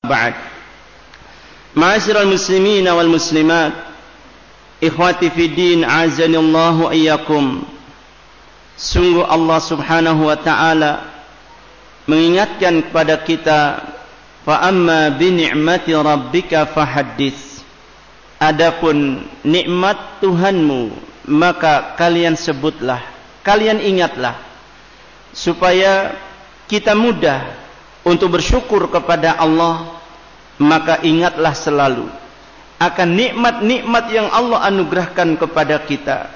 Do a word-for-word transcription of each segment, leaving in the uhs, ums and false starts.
Ba'd. Ma'asyiral muslimin wal muslimat, ikhwati fi din, azanillahu iyyakum. Sungguh Allah Subhanahu wa taala mengingatkan kepada kita, fa amma bi ni'mati rabbika fahaddits. Adapun nikmat Tuhanmu, maka kalian sebutlah, kalian ingatlah, supaya kita mudah untuk bersyukur kepada Allah. Maka ingatlah selalu akan nikmat-nikmat yang Allah anugerahkan kepada kita,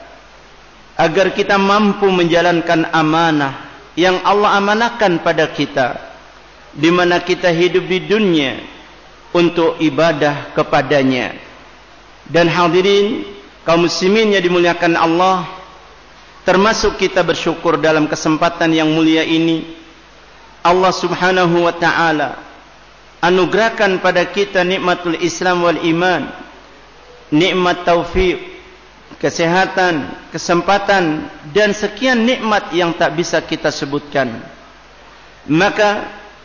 agar kita mampu menjalankan amanah yang Allah amanahkan pada kita, di mana kita hidup di dunia untuk ibadah kepadanya. Dan hadirin kaum muslimin yang dimuliakan Allah, termasuk kita bersyukur dalam kesempatan yang mulia ini, Allah Subhanahu wa ta'ala anugerahkan pada kita nikmatul Islam wal iman, nikmat taufik, kesehatan, kesempatan, dan sekian nikmat yang tak bisa kita sebutkan. Maka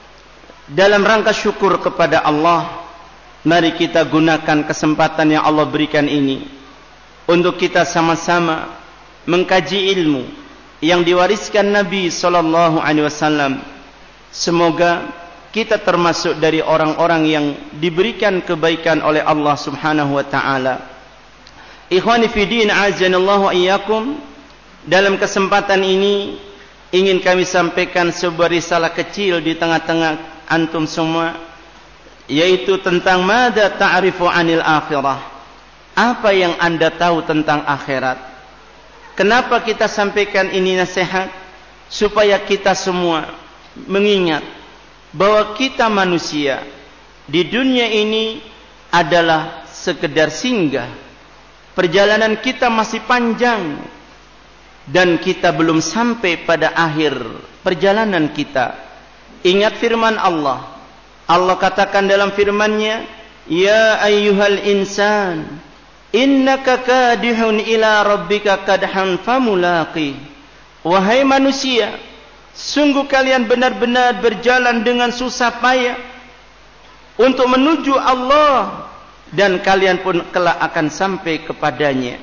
dalam rangka syukur kepada Allah, mari kita gunakan kesempatan yang Allah berikan ini untuk kita sama-sama mengkaji ilmu yang diwariskan Nabi sallallahu alaihi wasallam. Semoga kita termasuk dari orang-orang yang diberikan kebaikan oleh Allah Subhanahu wa taala. Ikhwani fi din, azanallahu iyyakum. Dalam kesempatan ini ingin kami sampaikan sebuah risalah kecil di tengah-tengah antum semua, yaitu tentang mada ta'rifu 'anil akhirah. Apa yang Anda tahu tentang akhirat? Kenapa kita sampaikan ini nasihat? Supaya kita semua mengingat bahwa kita manusia di dunia ini adalah sekedar singgah. Perjalanan kita masih panjang dan kita belum sampai pada akhir perjalanan kita. Ingat firman Allah. Allah katakan dalam firman-Nya, ya ayyuhal insan, innaka kadihun ila rabbika kadhan famulaqi. Wahai manusia, sungguh kalian benar-benar berjalan dengan susah payah untuk menuju Allah, dan kalian pun kelak akan sampai kepadanya.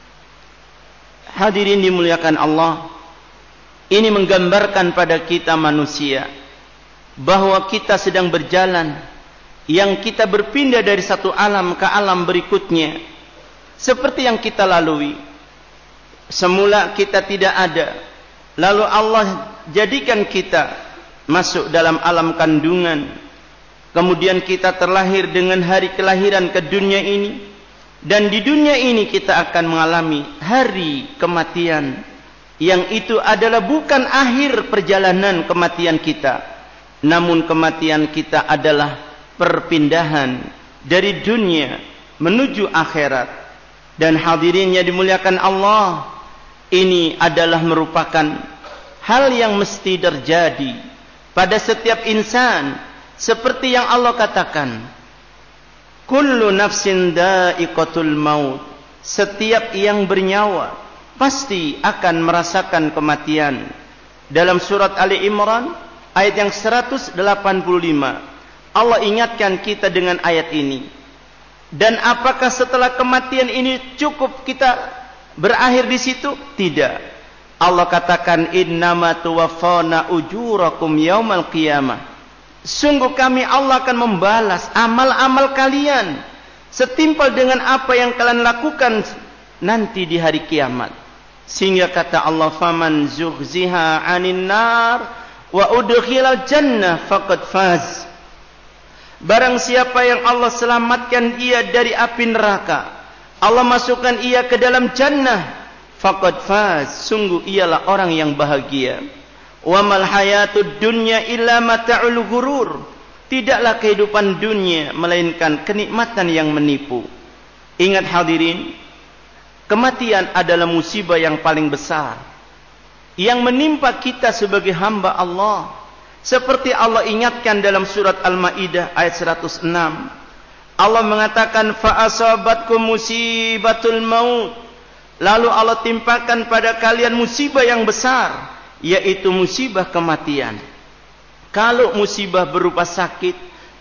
Hadirin dimuliakan Allah, ini menggambarkan pada kita manusia bahwa kita sedang berjalan, yang kita berpindah dari satu alam ke alam berikutnya. Seperti yang kita lalui, semula kita tidak ada, lalu Allah jadikan kita masuk dalam alam kandungan, kemudian kita terlahir dengan hari kelahiran ke dunia ini, dan di dunia ini kita akan mengalami hari kematian, yang itu adalah bukan akhir perjalanan kematian kita, namun kematian kita adalah perpindahan dari dunia menuju akhirat. Dan hadirinnya dimuliakan Allah, ini adalah merupakan hal yang mesti terjadi pada setiap insan, seperti yang Allah katakan, kullu nafsin dha'iqatul maut. Setiap yang bernyawa pasti akan merasakan kematian. Dalam surat Ali Imran ayat yang seratus delapan puluh lima, Allah ingatkan kita dengan ayat ini. Dan apakah setelah kematian ini cukup kita berakhir di situ? Tidak. Allah katakan, innama tuwaffawna ujurakum yaumal qiyamah. Sungguh kami Allah akan membalas amal-amal kalian setimpal dengan apa yang kalian lakukan nanti di hari kiamat. Sehingga kata Allah, faman zuhziha 'anil nar wa udkhilal jannah faqad faz. Barang siapa yang Allah selamatkan ia dari api neraka, Allah masukkan ia ke dalam jannah, faqad faz, sungguh ialah orang yang bahagia. Wa mal hayatud dunya illa mata'ul ghurur. Tidaklah kehidupan dunia melainkan kenikmatan yang menipu. Ingat hadirin, kematian adalah musibah yang paling besar yang menimpa kita sebagai hamba Allah. Seperti Allah ingatkan dalam surat Al-Maidah ayat seratus enam. Allah mengatakan, fa asabatkum musibatul maut. Lalu Allah timpakan pada kalian musibah yang besar, yaitu musibah kematian. Kalau musibah berupa sakit,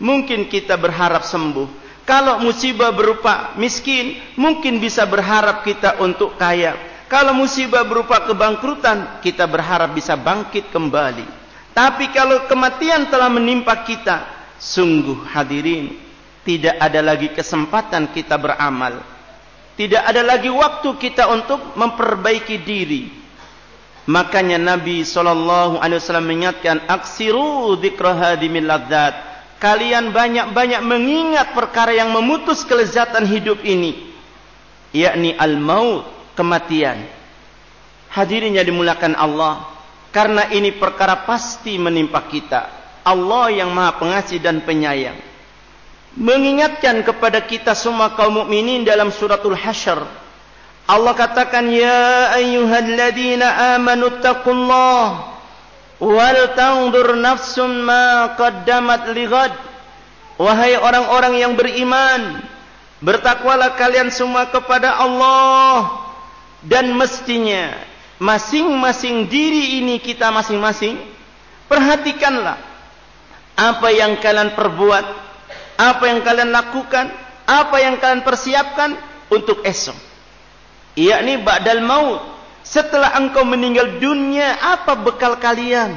mungkin kita berharap sembuh. Kalau musibah berupa miskin, mungkin bisa berharap kita untuk kaya. Kalau musibah berupa kebangkrutan, kita berharap bisa bangkit kembali. Tapi kalau kematian telah menimpa kita, sungguh hadirin, tidak ada lagi kesempatan kita beramal. Tidak ada lagi waktu kita untuk memperbaiki diri. Makanya Nabi shallallahu alaihi wasallam mengingatkan, aksiru dzikra hadimil ladzat. Kalian banyak-banyak mengingat perkara yang memutus kelezatan hidup ini, yakni al-maut, kematian. Hadirin yang dimuliakan Allah, karena ini perkara pasti menimpa kita. Allah yang Maha Pengasih dan Penyayang mengingatkan kepada kita semua kaum mukminin dalam suratul Hasyr. Allah katakan, ya ayyuhalladzina amanu taqullaha wal tanzur nafsum ma qaddamat lighad. Wahai orang-orang yang beriman, bertakwalah kalian semua kepada Allah, dan mestinya masing-masing diri ini kita masing-masing perhatikanlah apa yang kalian perbuat, apa yang kalian lakukan, apa yang kalian persiapkan untuk esok, yakni ba'dal maut. Setelah engkau meninggal dunia, apa bekal kalian?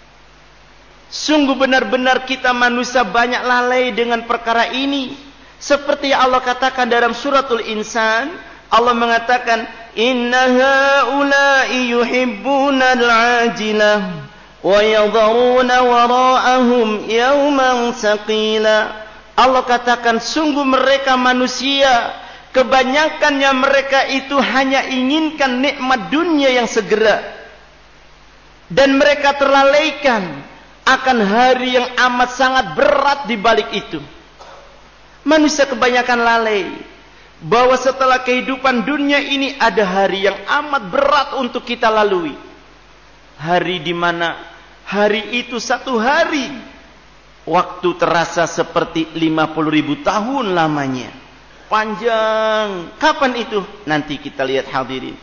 Sungguh benar-benar kita manusia banyak lalai dengan perkara ini. Seperti yang Allah katakan dalam suratul Insan, Allah mengatakan, inna haula'i yuhibbuna al-ajilah wa yadharuna wara'ahum yawman saqila. Allah katakan, sungguh mereka manusia, kebanyakannya mereka itu hanya inginkan nikmat dunia yang segera, dan mereka terlalaikan akan hari yang amat sangat berat di balik itu. Manusia kebanyakan lalai bahwa setelah kehidupan dunia ini ada hari yang amat berat untuk kita lalui. Hari di mana hari itu satu hari, waktu terasa seperti lima puluh ribu tahun lamanya. Panjang. Kapan itu? Nanti kita lihat hadirin.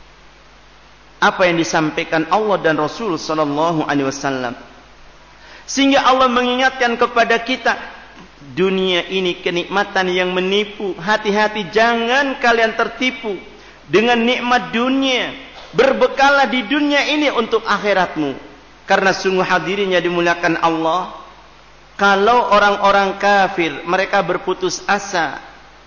Apa yang disampaikan Allah dan Rasul sallallahu alaihi wasallam. Sehingga Allah mengingatkan kepada kita, dunia ini kenikmatan yang menipu. Hati-hati, jangan kalian tertipu dengan nikmat dunia. Berbekalah di dunia ini untuk akhiratmu. Karena sungguh hadirin yang dimuliakan Allah, kalau orang-orang kafir mereka berputus asa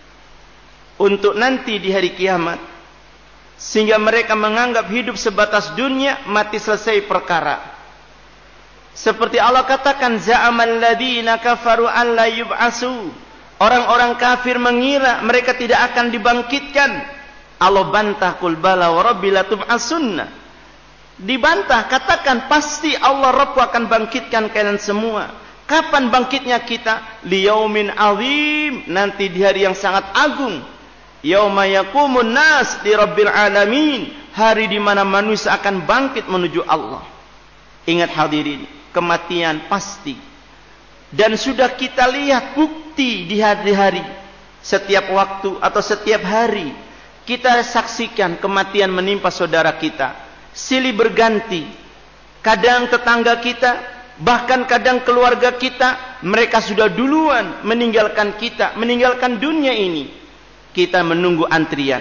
untuk nanti di hari kiamat, sehingga mereka menganggap hidup sebatas dunia, mati selesai perkara. Seperti Allah katakan, za'amal ladzina kafaru an la yub'asu. Orang-orang kafir mengira mereka tidak akan dibangkitkan. Allah bantah, qul bala wa rabbi la tub'asunna. Dibantah, katakan pasti Allah Rabbku akan bangkitkan kalian semua. Kapan bangkitnya kita? Liyaumin azim, nanti di hari yang sangat agung. Yauma yaqumun nas li rabbil alamin, hari di mana manusia akan bangkit menuju Allah. Ingat hadirin, kematian pasti. Dan sudah kita lihat bukti di hari-hari, setiap waktu atau setiap hari kita saksikan kematian menimpa saudara kita. Silih berganti. Kadang tetangga kita, bahkan kadang keluarga kita, mereka sudah duluan meninggalkan kita, meninggalkan dunia ini. Kita menunggu antrian.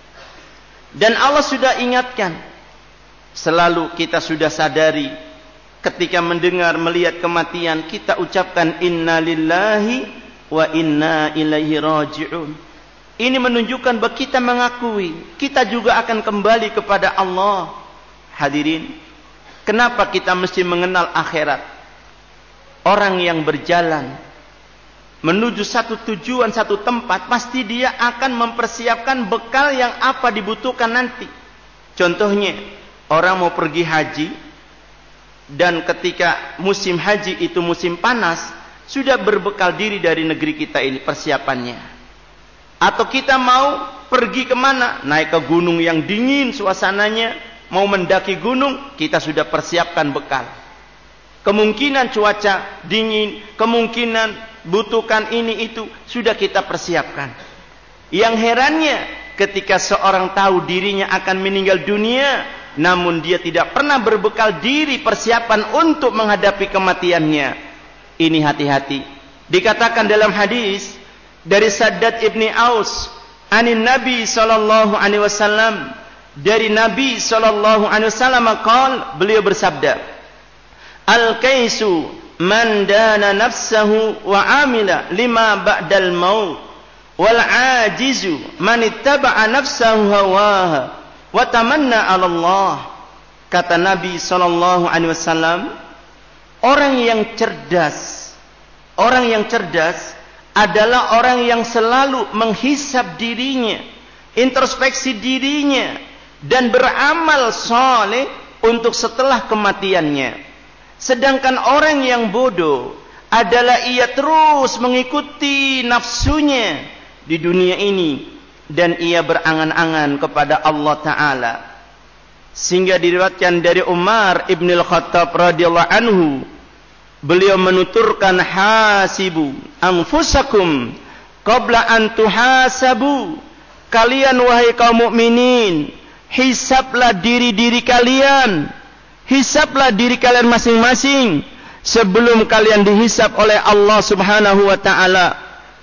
Dan Allah sudah ingatkan, selalu kita sudah sadari, ketika mendengar, melihat kematian, kita ucapkan inna lillahi wa inna ilaihi raji'un. Ini menunjukkan bahwa kita mengakui kita juga akan kembali kepada Allah. Hadirin, kenapa kita mesti mengenal akhirat? Orang yang berjalan menuju satu tujuan, satu tempat, pasti dia akan mempersiapkan bekal yang apa dibutuhkan nanti. Contohnya, orang mau pergi haji, dan ketika musim haji itu musim panas, sudah berbekal diri dari negeri kita ini persiapannya. Atau kita mau pergi kemana? Naik ke gunung yang dingin suasananya, mau mendaki gunung, kita sudah persiapkan bekal. Kemungkinan cuaca dingin, kemungkinan butuhkan ini itu, sudah kita persiapkan. Yang herannya, ketika seorang tahu dirinya akan meninggal dunia, namun dia tidak pernah berbekal diri persiapan untuk menghadapi kematiannya. Ini hati-hati. Dikatakan dalam hadis dari Saddad ibni Aus, anin Nabi sallallahu alaihi wasallam, dari Nabi sallallahu alaihi wasallam qaal, beliau bersabda, al-kaisu man dana nafsahu wa amila lima ba'dal maut, wal ajizu man ittaba'a nafsahu hawaha wa tamanna 'ala Allah. Kata Nabi sallallahu alaihi wasallam, orang yang cerdas, orang yang cerdas adalah orang yang selalu menghisab dirinya, introspeksi dirinya, dan beramal saleh untuk setelah kematiannya. Sedangkan orang yang bodoh adalah ia terus mengikuti nafsunya di dunia ini dan ia berangan-angan kepada Allah Ta'ala. Sehingga diriwayatkan dari Umar ibn al-Khattab radhiyallahu anhu, beliau menuturkan, hasibu anfusakum qabla an tuhasabu. Kalian wahai kaum mukminin, hisablah diri-diri kalian, hisablah diri kalian masing-masing sebelum kalian dihisab oleh Allah Subhanahu wa taala.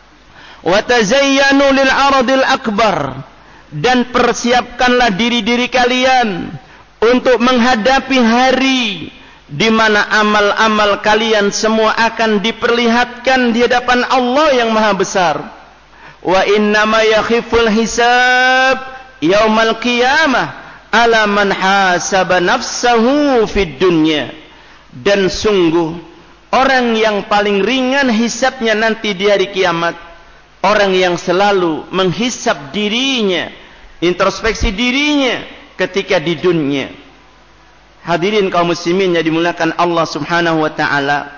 Wa tazayyanu lil aradil akbar, dan persiapkanlah diri-diri kalian untuk menghadapi hari di mana amal-amal kalian semua akan diperlihatkan di hadapan Allah yang Maha Besar. Wa innama yakhiful hisab yaumal qiyamah ala man hasaba nafsahu fid dunya. Dan sungguh orang yang paling ringan hisabnya nanti di hari kiamat, orang yang selalu menghisab dirinya, introspeksi dirinya ketika di dunia. Hadirin kaum muslimin yang dimuliakan Allah Subhanahu wa taala,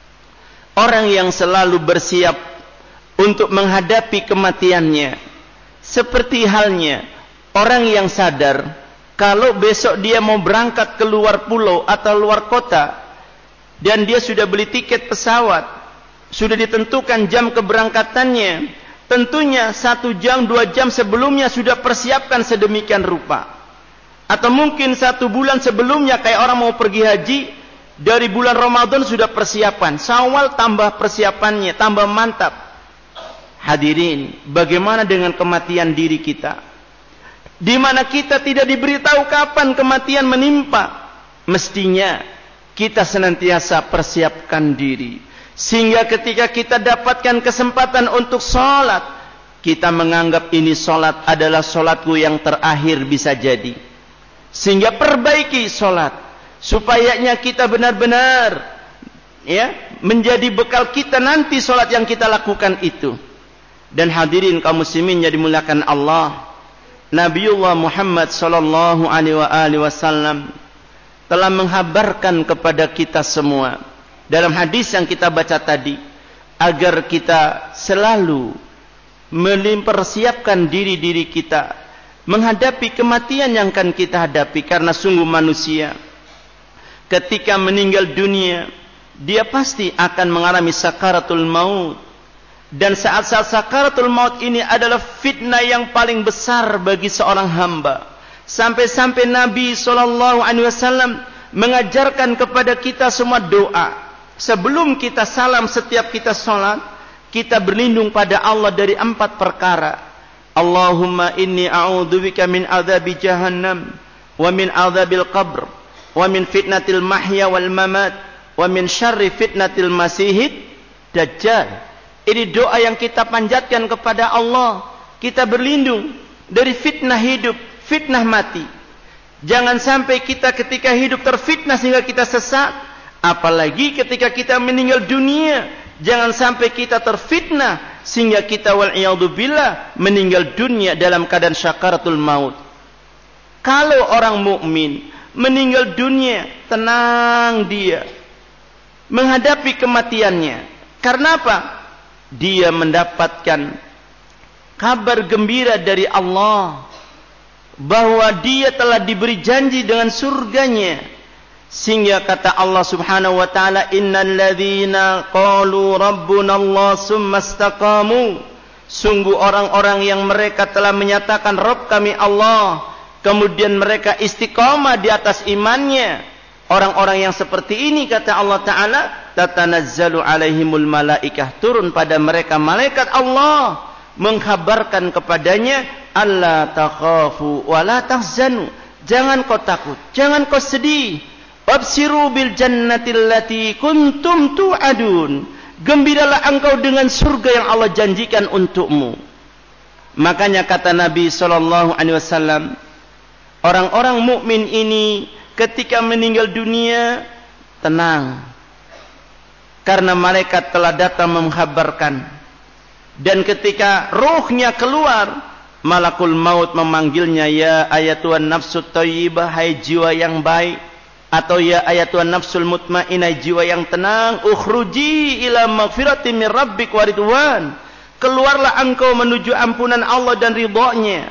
orang yang selalu bersiap untuk menghadapi kematiannya, seperti halnya orang yang sadar kalau besok dia mau berangkat ke luar pulau atau luar kota, dan dia sudah beli tiket pesawat, sudah ditentukan jam keberangkatannya, tentunya satu jam, dua jam sebelumnya sudah persiapkan sedemikian rupa. Atau mungkin satu bulan sebelumnya, kayak orang mau pergi haji, dari bulan Ramadan sudah persiapan, Syawal tambah persiapannya, tambah mantap. Hadirin, bagaimana dengan kematian diri kita? Di mana kita tidak diberitahu kapan kematian menimpa. Mestinya kita senantiasa persiapkan diri, sehingga ketika kita dapatkan kesempatan untuk sholat, kita menganggap ini sholat adalah sholatku yang terakhir bisa jadi. Sehingga perbaiki sholat, supayanya kita benar-benar ya menjadi bekal kita nanti sholat yang kita lakukan itu. Dan hadirin kaum muslimin yang dimuliakan Allah, Nabiullah Muhammad sallallahu alaihi wasallam telah menghabarkan kepada kita semua dalam hadis yang kita baca tadi, agar kita selalu mempersiapkan diri-diri kita menghadapi kematian yang akan kita hadapi. Karena sungguh manusia ketika meninggal dunia, dia pasti akan mengalami sakaratul maut. Dan saat-saat sakaratul maut ini adalah fitnah yang paling besar bagi seorang hamba. Sampai-sampai Nabi shallallahu alaihi wasallam mengajarkan kepada kita semua doa. Sebelum kita salam setiap kita sholat, kita berlindung pada Allah dari empat perkara. Allahumma inni a'udzubika min adzabi jahannam, wa min adzabil qabr, wa min fitnatil mahya wal mamat, wa min syarri fitnatil masihid dajjal. Ini doa yang kita panjatkan kepada Allah. Kita berlindung dari fitnah hidup, fitnah mati. Jangan sampai kita ketika hidup terfitnah sehingga kita sesat. Apalagi ketika kita meninggal dunia, jangan sampai kita terfitnah sehingga kita wal'iyadzubillah meninggal dunia dalam keadaan syakaratul maut. Kalau orang mukmin meninggal dunia, tenang dia menghadapi kematiannya. Karena apa? Dia mendapatkan kabar gembira dari Allah bahwa dia telah diberi janji dengan surganya. Sehingga kata Allah Subhanahu wa taala, innal ladzina qalu rabbuna Allah tsumma istaqamu, sungguh orang-orang yang mereka telah menyatakan Rabb kami Allah, kemudian mereka istiqamah di atas imannya, Orang-orang yang seperti ini, kata Allah Ta'ala, tatanazzalu alaihimul malaikah, turun pada mereka malaikat Allah, mengkhabarkan kepadanya, alla takhafu wa la tahzanu, jangan kau takut, jangan kau sedih, wabsiru bil jannati allati kuntum tu'adun, gembiralah engkau dengan surga yang Allah janjikan untukmu. Makanya kata Nabi sallallahu alaihi wasallam, orang-orang mukmin ini ketika meninggal dunia tenang, karena malaikat telah datang mengkhabarkan. Dan ketika ruhnya keluar, malakul maut memanggilnya, ya ayatuhan nafsut thayyibah, hai jiwa yang baik, atau ya ayatuhan nafsul mutmainnah, jiwa yang tenang, ukhruji ila maghfiratin min rabbik wa ridwan, keluarlah engkau menuju ampunan Allah dan ridhonya.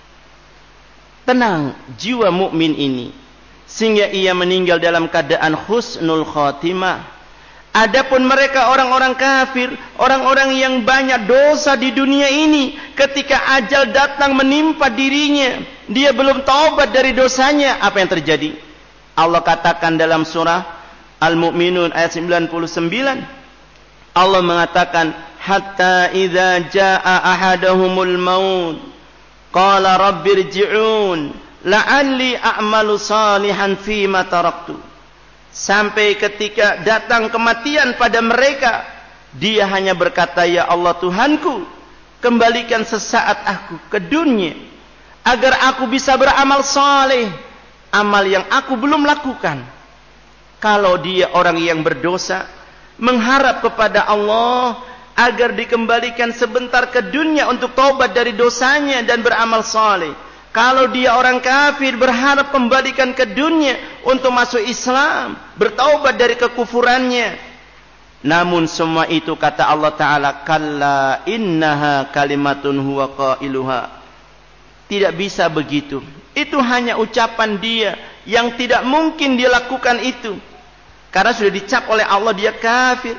Tenang jiwa mukmin ini, sehingga ia meninggal dalam keadaan husnul khatimah. Adapun mereka orang-orang kafir, orang-orang yang banyak dosa di dunia ini, ketika ajal datang menimpa dirinya, dia belum taubat dari dosanya, apa yang terjadi? Allah katakan dalam surah Al-Mu'minun ayat sembilan puluh sembilan, Allah mengatakan, hatta idza jaa ahadahumul maut qala rabbirji'un la'alli a'malu salihan fima taraktu. Sampai ketika datang kematian pada mereka, dia hanya berkata, ya Allah Tuhanku, kembalikan sesaat aku ke dunia agar aku bisa beramal saleh, amal yang aku belum lakukan. Kalau dia orang yang berdosa, mengharap kepada Allah agar dikembalikan sebentar ke dunia untuk taubat dari dosanya dan beramal saleh. Kalau dia orang kafir, berharap kembalikan ke dunia untuk masuk Islam, bertaubat dari kekufurannya. Namun semua itu, kata Allah Ta'ala, kalla innaha kalimatun huwa qailuha, tidak bisa begitu. Itu hanya ucapan dia yang tidak mungkin dia lakukan itu, karena sudah dicap oleh Allah dia kafir.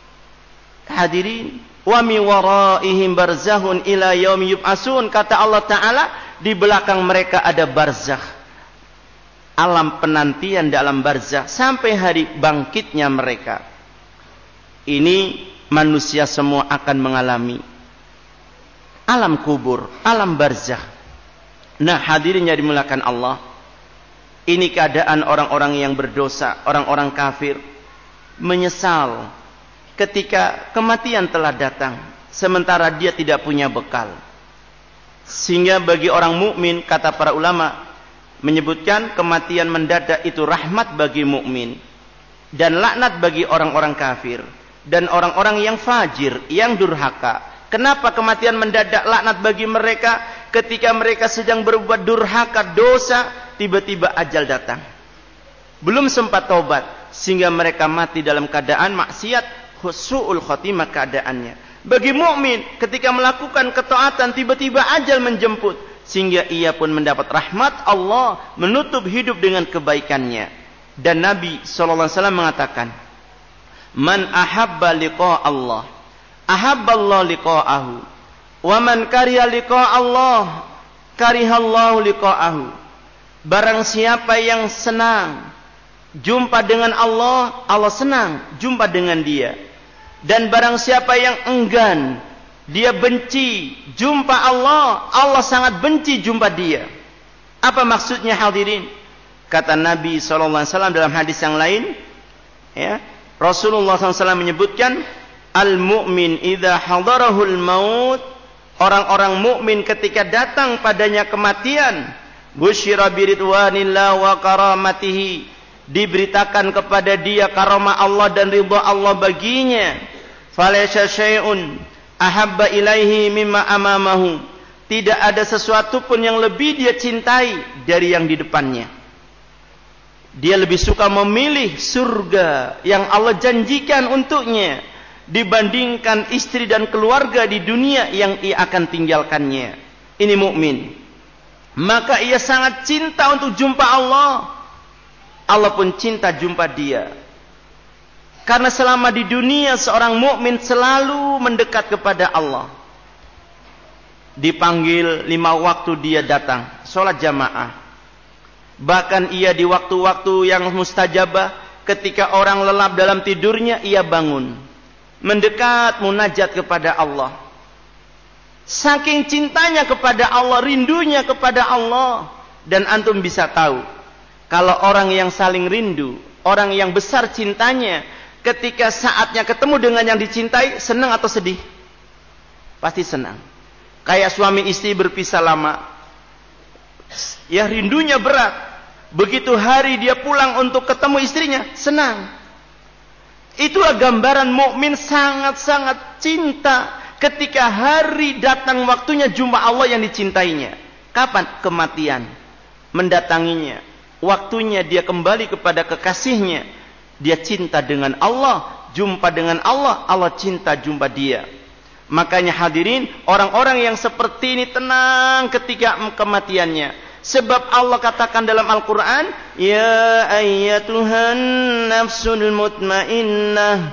Hadirin, wa mi waraihim barzahun ila yaumi yub'atsun, kata Allah Ta'ala, di belakang mereka ada barzakh, alam penantian dalam barzakh sampai hari bangkitnya mereka. Ini manusia semua akan mengalami alam kubur, alam barzakh. Nah, hadirin yang dimuliakan Allah, ini keadaan orang-orang yang berdosa, orang-orang kafir, menyesal ketika kematian telah datang sementara dia tidak punya bekal. Sehingga bagi orang mukmin, kata para ulama menyebutkan, kematian mendadak itu rahmat bagi mukmin dan laknat bagi orang-orang kafir dan orang-orang yang fajir, yang durhaka. Kenapa kematian mendadak laknat bagi mereka? Ketika mereka sedang berbuat durhaka, dosa, tiba-tiba ajal datang, belum sempat taubat, sehingga mereka mati dalam keadaan maksiat, su'ul khotimah keadaannya. Bagi mukmin, ketika melakukan ketaatan, tiba-tiba ajal menjemput, sehingga ia pun mendapat rahmat Allah, menutup hidup dengan kebaikannya. Dan Nabi sallallahu alaihi wasallam mengatakan, man ahabba liqa Allah, ahabballahu liqa'ahu, wa man kariha liqa Allah, karihallahu liqa'ahu. Barang siapa yang senang jumpa dengan Allah, Allah senang jumpa dengan dia. Dan barang siapa yang enggan, dia benci jumpa Allah, Allah sangat benci jumpa dia. Apa maksudnya, hadirin? Kata Nabi sallallahu alaihi wasallam dalam hadis yang lain, ya, Rasulullah sallallahu alaihi wasallam menyebutkan, al-mu'min idza hadarahul maut, orang-orang mukmin ketika datang padanya kematian, busyira biridwanillah wa karamatihi, diberitakan kepada dia karamah Allah dan ridha Allah baginya. Falaysa syai'un ahabba ilaihi mimma amamahu, tidak ada sesuatu pun yang lebih dia cintai dari yang di depannya. Dia lebih suka memilih surga yang Allah janjikan untuknya dibandingkan istri dan keluarga di dunia yang ia akan tinggalkannya. Ini mukmin. Maka ia sangat cinta untuk jumpa Allah. Allah pun cinta jumpa dia. Karena selama di dunia seorang mukmin selalu mendekat kepada Allah. Dipanggil lima waktu dia datang, sholat jamaah. Bahkan ia di waktu-waktu yang mustajabah, ketika orang lelap dalam tidurnya, ia bangun, mendekat munajat kepada Allah. Saking cintanya kepada Allah, rindunya kepada Allah. Dan antum bisa tahu, kalau orang yang saling rindu, orang yang besar cintanya, ketika saatnya ketemu dengan yang dicintai, senang atau sedih? Pasti senang. Kayak suami istri berpisah lama, ya rindunya berat. Begitu hari dia pulang untuk ketemu istrinya, senang. Itulah gambaran mukmin sangat-sangat cinta ketika hari datang waktunya jumpa Allah yang dicintainya. Kapan? Kematian mendatanginya. Waktunya dia kembali kepada kekasihnya. Dia cinta dengan Allah, jumpa dengan Allah, Allah cinta jumpa dia. Makanya hadirin, orang-orang yang seperti ini tenang ketika kematiannya. Sebab Allah katakan dalam Al-Quran, Ya ayyatuhan nafsul mutmainnah,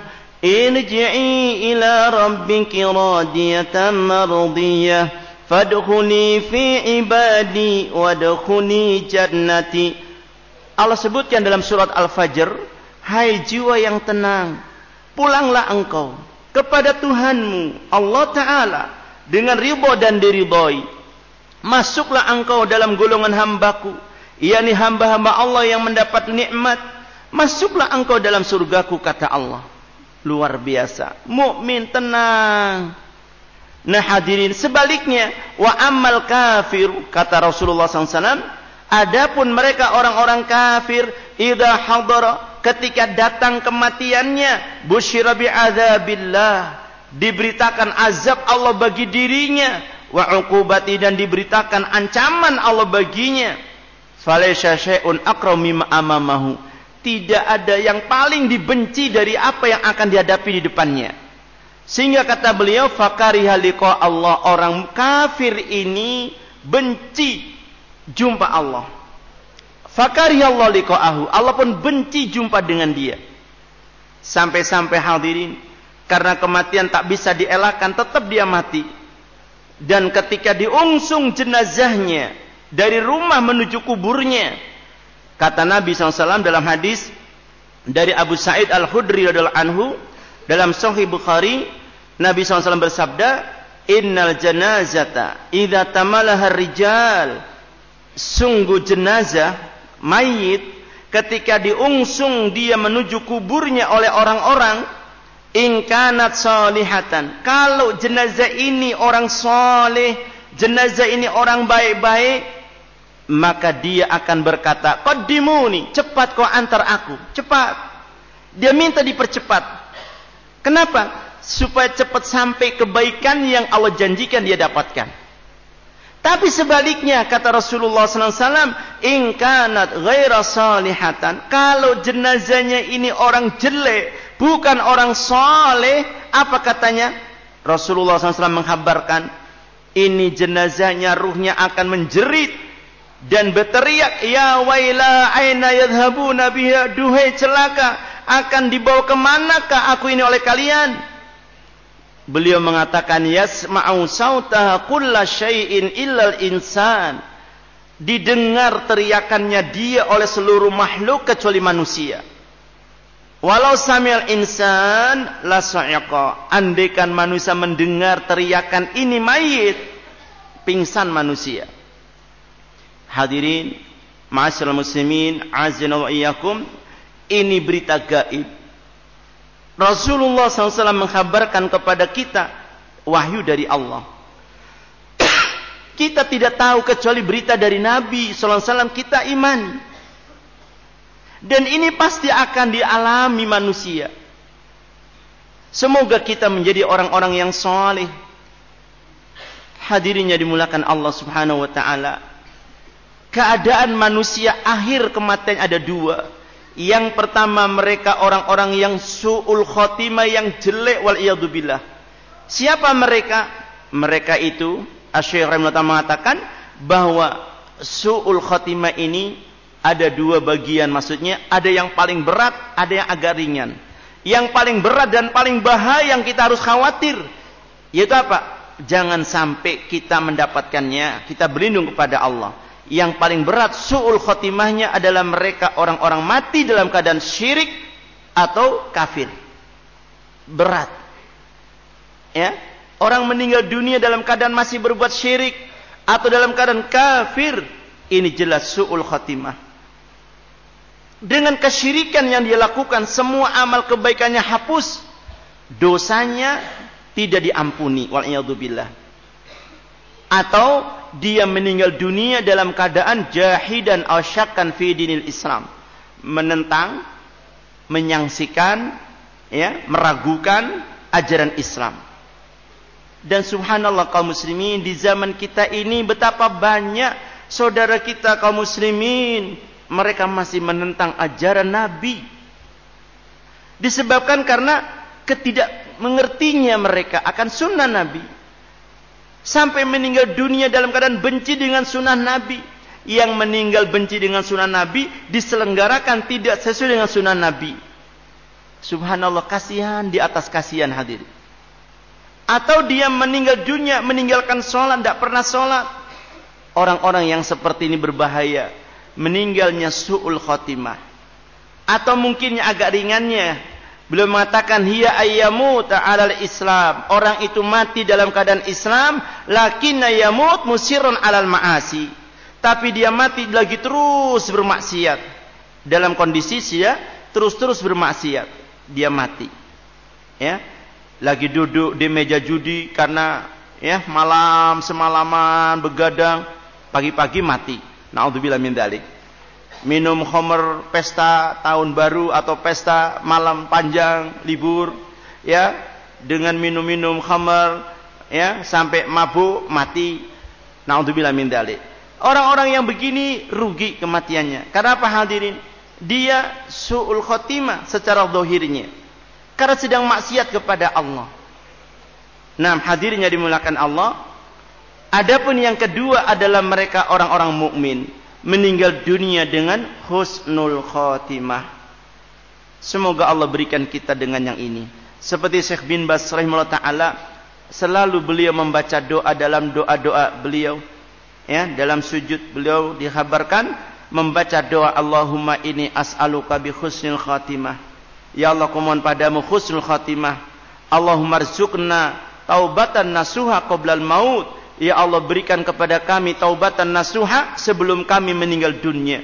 irji'i ila rabbiki radiyatan mardiyah, fadkhuli fi ibadi wadkhuli jannati. Allah sebutkan dalam surat Al-Fajr, hai jiwa yang tenang, pulanglah engkau kepada Tuhanmu Allah Ta'ala dengan ridha dan diridhoi. Masuklah engkau dalam golongan hambaku, yakni hamba-hamba Allah yang mendapat nikmat. Masuklah engkau dalam surgaku, kata Allah. Luar biasa, mukmin tenang. Nah hadirin, sebaliknya, wa ammal kafir, kata Rasulullah sallallahu alaihi wasallam, adapun mereka orang-orang kafir, idza hadara, ketika datang kematiannya, busyira bi'adzabillah, diberitakan azab Allah bagi dirinya, wa uqubati, dan diberitakan ancaman Allah baginya, falaysa syai'un aqra mimma amamahu, tidak ada yang paling dibenci dari apa yang akan dihadapi di depannya. Sehingga kata beliau, fakariha liqa Allah, orang kafir ini benci jumpa Allah. Fakariha Allah liqa'ahu, Allah pun benci jumpa dengan dia. Sampai-sampai hadirin, karena kematian tak bisa dielakkan, tetap dia mati. Dan ketika diungsung jenazahnya dari rumah menuju kuburnya, kata Nabi shallallahu alaihi wasallam dalam hadis dari Abu Sa'id Al-Khudri radhiyallahu anhu dalam Sahih Bukhari, Nabi shallallahu alaihi wasallam bersabda, innal janazata idza tamalaha rijal, sungguh jenazah mayit ketika diungsung dia menuju kuburnya oleh orang-orang, in kanat salihatan, kalau jenazah ini orang saleh, jenazah ini orang baik-baik, maka dia akan berkata, qaddimuni, cepat kau antar aku, cepat. Dia minta dipercepat. Kenapa? Supaya cepat sampai kebaikan yang Allah janjikan dia dapatkan. Tapi sebaliknya, kata Rasulullah sallallahu alaihi wasallam, in kanat ghaira salihatan, kalau jenazahnya ini orang jelek, bukan orang saleh, apa katanya? Rasulullah sallallahu alaihi wasallam menghabarkan, ini jenazahnya ruhnya akan menjerit dan berteriak, ya waila aina yadhhabuna biha, duhai celaka, akan dibawa kemanakah aku ini oleh kalian? Beliau mengatakan, yasma'u sautaha kulla syai'in illal insan, didengar teriakannya dia oleh seluruh makhluk kecuali manusia. Walau sami'al insan la sa'iqa, andaikan manusia mendengar teriakan ini mayit, pingsan manusia. Hadirin ma'asyiral muslimin, azza wa iyyakum, ini berita gaib. Rasulullah sallallahu alaihi wasallam mengkhabarkan kepada kita wahyu dari Allah. Kita tidak tahu kecuali berita dari Nabi sallallahu alaihi wasallam, kita imani. Dan ini pasti akan dialami manusia. Semoga kita menjadi orang-orang yang saleh. Hadirin yang dimulakan Allah Subhanahu wa taala. Keadaan manusia akhir kematian ada dua. Yang pertama, mereka orang-orang yang su'ul khotimah, yang jelek, wal iyadzubillah. Siapa mereka? Mereka itu, Asy-Syaikh rahimahullah mengatakan bahwa su'ul khotimah ini ada dua bagian, maksudnya ada yang paling berat, ada yang agak ringan. Yang paling berat dan paling bahaya yang kita harus khawatir, yaitu apa? Jangan sampai kita mendapatkannya. Kita berlindung kepada Allah. yang paling berat su'ul khotimahnya adalah mereka orang-orang mati dalam keadaan syirik atau kafir. Berat. Ya, orang meninggal dunia dalam keadaan masih berbuat syirik atau dalam keadaan kafir, ini jelas su'ul khotimah. Dengan kesyirikan yang dia lakukan, semua amal kebaikannya hapus, dosanya tidak diampuni, wal'iyadzubillah. Atau dia meninggal dunia dalam keadaan jahidan aw syakkan fi dinil Islam, menentang, menyangsikan, ya, meragukan ajaran Islam. Dan subhanallah kaum muslimin, di zaman kita ini betapa banyak saudara kita kaum muslimin, mereka masih menentang ajaran Nabi. Disebabkan karena ketidakmengertinya mereka akan sunnah Nabi. Sampai meninggal dunia dalam keadaan benci dengan sunnah Nabi. Yang meninggal benci dengan sunnah Nabi diselenggarakan tidak sesuai dengan sunnah Nabi. Subhanallah, kasihan di atas kasihan hadir. Atau dia meninggal dunia meninggalkan sholat, tidak pernah sholat. Orang-orang yang seperti ini berbahaya. Meninggalnya su'ul khotimah. Atau mungkin agak ringannya, beliau mengatakan hiya ayyamu ta'alal Islam, orang itu mati dalam keadaan Islam, lakinna yamut musirran alal ma'asi, tapi dia mati lagi terus bermaksiat. Dalam kondisi dia terus-terus bermaksiat, dia mati. Ya, lagi duduk di meja judi karena ya malam semalaman begadang, pagi-pagi mati. Na'udzubillah min dzalik. Minum khamr pesta tahun baru atau pesta malam panjang libur, ya, dengan minum-minum khamr, ya, sampai mabuk mati. Na'udzubillah min dzalik. Orang-orang yang begini rugi kematiannya. Karena apa hadirin? Dia su'ul khotimah secara zahirnya, karena sedang maksiat kepada Allah. Nah, hadirin yang dimuliakan Allah. Adapun yang kedua adalah mereka orang-orang mukmin meninggal dunia dengan husnul khotimah. Semoga Allah berikan kita dengan yang ini. Seperti Syekh bin Baz rahimahullah ta'ala, selalu beliau membaca doa dalam doa-doa beliau, ya, dalam sujud beliau dikhabarkan membaca doa Allahumma inni as'aluka bi husnul khotimah. Ya Allah, kumohon padamu husnul khotimah. Allahumma rzuqna taubatan nasuha qoblal maut. Ya Allah, berikan kepada kami taubatan nasuha sebelum kami meninggal dunia.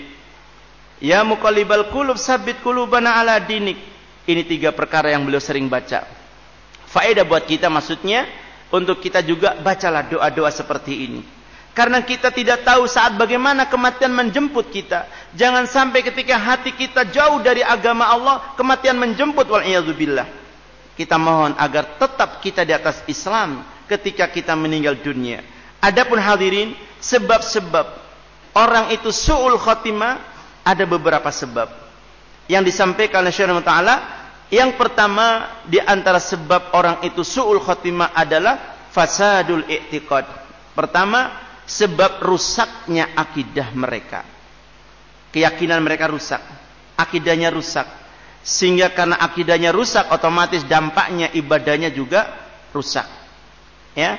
Ya muqallibal qulub sabbit qulubana ala dinik. Ini tiga perkara yang beliau sering baca. Faedah buat kita, maksudnya untuk kita juga bacalah doa-doa seperti ini. Karena kita tidak tahu saat bagaimana kematian menjemput kita. Jangan sampai ketika hati kita jauh dari agama Allah, kematian menjemput, wal'iyadzubillah. Kita mohon agar tetap kita di atas Islam ketika kita meninggal dunia. Adapun hadirin, sebab-sebab orang itu su'ul khotimah, ada beberapa sebab yang disampaikan oleh Syekh Ta'ala. Yang pertama di antara sebab orang itu su'ul khotimah adalah fasadul i'tiqad. Pertama, sebab rusaknya akidah mereka. Keyakinan mereka rusak, akidahnya rusak. Sehingga karena akidahnya rusak, otomatis dampaknya ibadahnya juga rusak. Ya,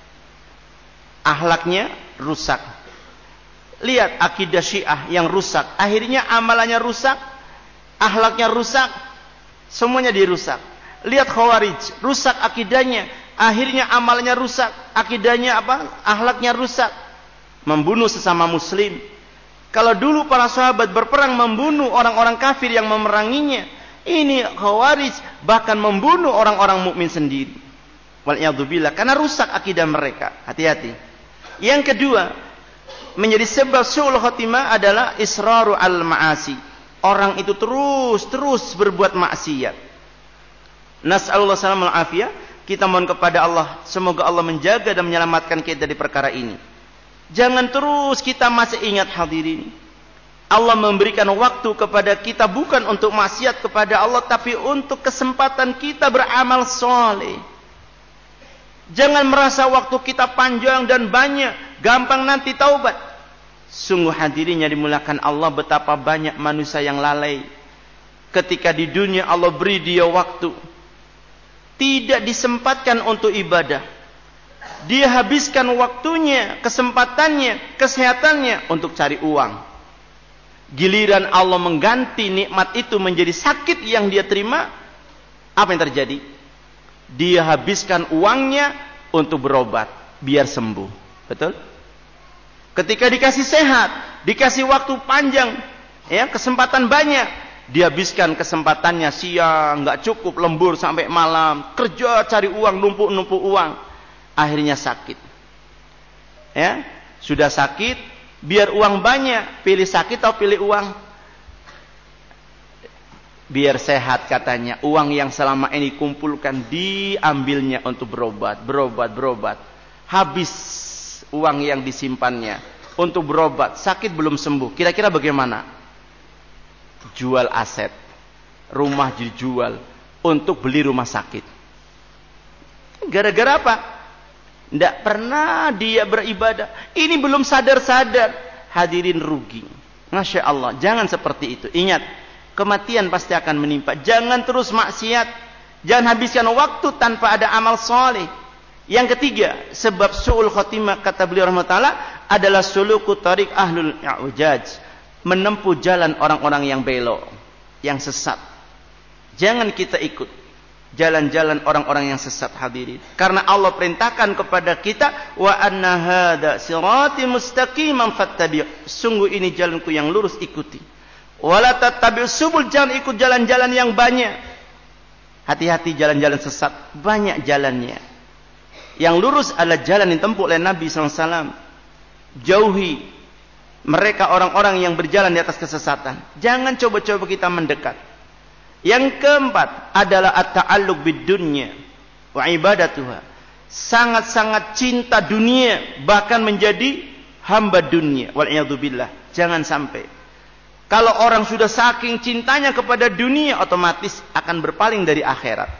akhlaknya rusak. Lihat akidah Syiah yang rusak, akhirnya amalannya rusak, akhlaknya rusak, semuanya dirusak. Lihat Khawarij, rusak akidahnya, akhirnya amalannya rusak, akidahnya apa? Akhlaknya rusak, membunuh sesama muslim. Kalau dulu para sahabat berperang membunuh orang-orang kafir yang memeranginya, ini Khawarij bahkan membunuh orang-orang mukmin sendiri. Wal'iyadzubillah, karena rusak akidah mereka. Hati-hati. Yang kedua, menjadi sebab su'ul khotimah adalah israru al-ma'asi. Orang itu terus-terus berbuat maksiat. Nas'alullah salamul afiyah. Kita mohon kepada Allah, semoga Allah menjaga dan menyelamatkan kita dari perkara ini. Jangan terus kita masih ingat hadirin. Allah memberikan waktu kepada kita bukan untuk maksiat kepada Allah, tapi untuk kesempatan kita beramal soleh. Jangan merasa waktu kita panjang dan banyak, gampang nanti taubat. Sungguh hadirin yang dimuliakan Allah, betapa banyak manusia yang lalai. Ketika di dunia Allah beri dia waktu, tidak disempatkan untuk ibadah. dia habiskan waktunya, kesempatannya, kesehatannya untuk cari uang. Giliran Allah mengganti nikmat itu menjadi sakit yang dia terima, apa yang terjadi? Dia habiskan uangnya untuk berobat biar sembuh. Betul? Ketika dikasih sehat, dikasih waktu panjang, ya, kesempatan banyak, dihabiskan kesempatannya siang, nggak cukup, lembur sampai malam, kerja cari uang, numpuk-numpuk uang, akhirnya sakit. Ya, sudah sakit, biar uang banyak, pilih sakit atau pilih uang? Biar sehat katanya, uang yang selama ini kumpulkan diambilnya untuk berobat, berobat, berobat. Habis uang yang disimpannya untuk berobat, sakit belum sembuh. Kira-kira bagaimana? Jual aset, rumah dijual untuk beli rumah sakit. Gara-gara apa? Tidak pernah dia beribadah. Ini belum sadar-sadar. Hadirin rugi. Masya Allah, jangan seperti itu. Ingat, kematian pasti akan menimpa. Jangan terus maksiat. Jangan habiskan waktu tanpa ada amal soleh. Yang ketiga, sebab su'ul khotimah, kata beliau rahmatullah, adalah suluku tariq ahlul i'wajaj, menempuh jalan orang-orang yang belok, yang sesat. Jangan kita ikut jalan-jalan orang-orang yang sesat, hadirin. Karena Allah perintahkan kepada kita, wa anna hadza sirati mustaqiman fattabi'. Sungguh ini jalanku yang lurus, ikuti. Wala tattabi'us subul, jangan ikut jalan-jalan yang banyak. Hati-hati jalan-jalan sesat, banyak jalannya. Yang lurus adalah jalan yang ditempuh oleh Nabi sallallahu alaihi wasallam. Jauhi mereka orang-orang yang berjalan di atas kesesatan. Jangan coba-coba kita mendekat. Yang keempat adalah at-ta'alluq bid-dunya wa ibadatuha. Sangat-sangat cinta dunia, bahkan menjadi hamba dunia. Wal'iyadzubillah. Jangan sampai. Kalau orang sudah saking cintanya kepada dunia, otomatis akan berpaling dari akhirat.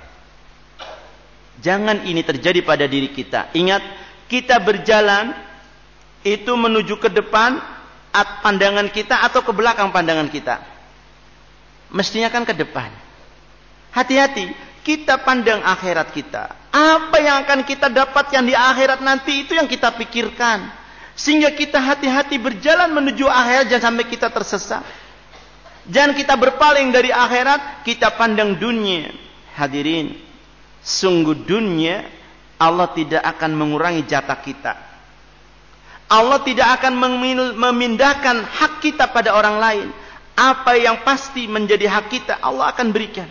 Jangan ini terjadi pada diri kita. Ingat, kita berjalan itu menuju ke depan pandangan kita atau ke belakang pandangan kita? Mestinya kan ke depan. Hati-hati, kita pandang akhirat kita. Apa yang akan kita dapatkan di akhirat nanti, itu yang kita pikirkan. Sehingga kita hati-hati berjalan menuju akhirat, jangan sampai kita tersesat. Jangan kita berpaling dari akhirat, kita pandang dunia. Hadirin, sungguh dunia, Allah tidak akan mengurangi jatah kita. Allah tidak akan memindahkan hak kita pada orang lain. Apa yang pasti menjadi hak kita, Allah akan berikan.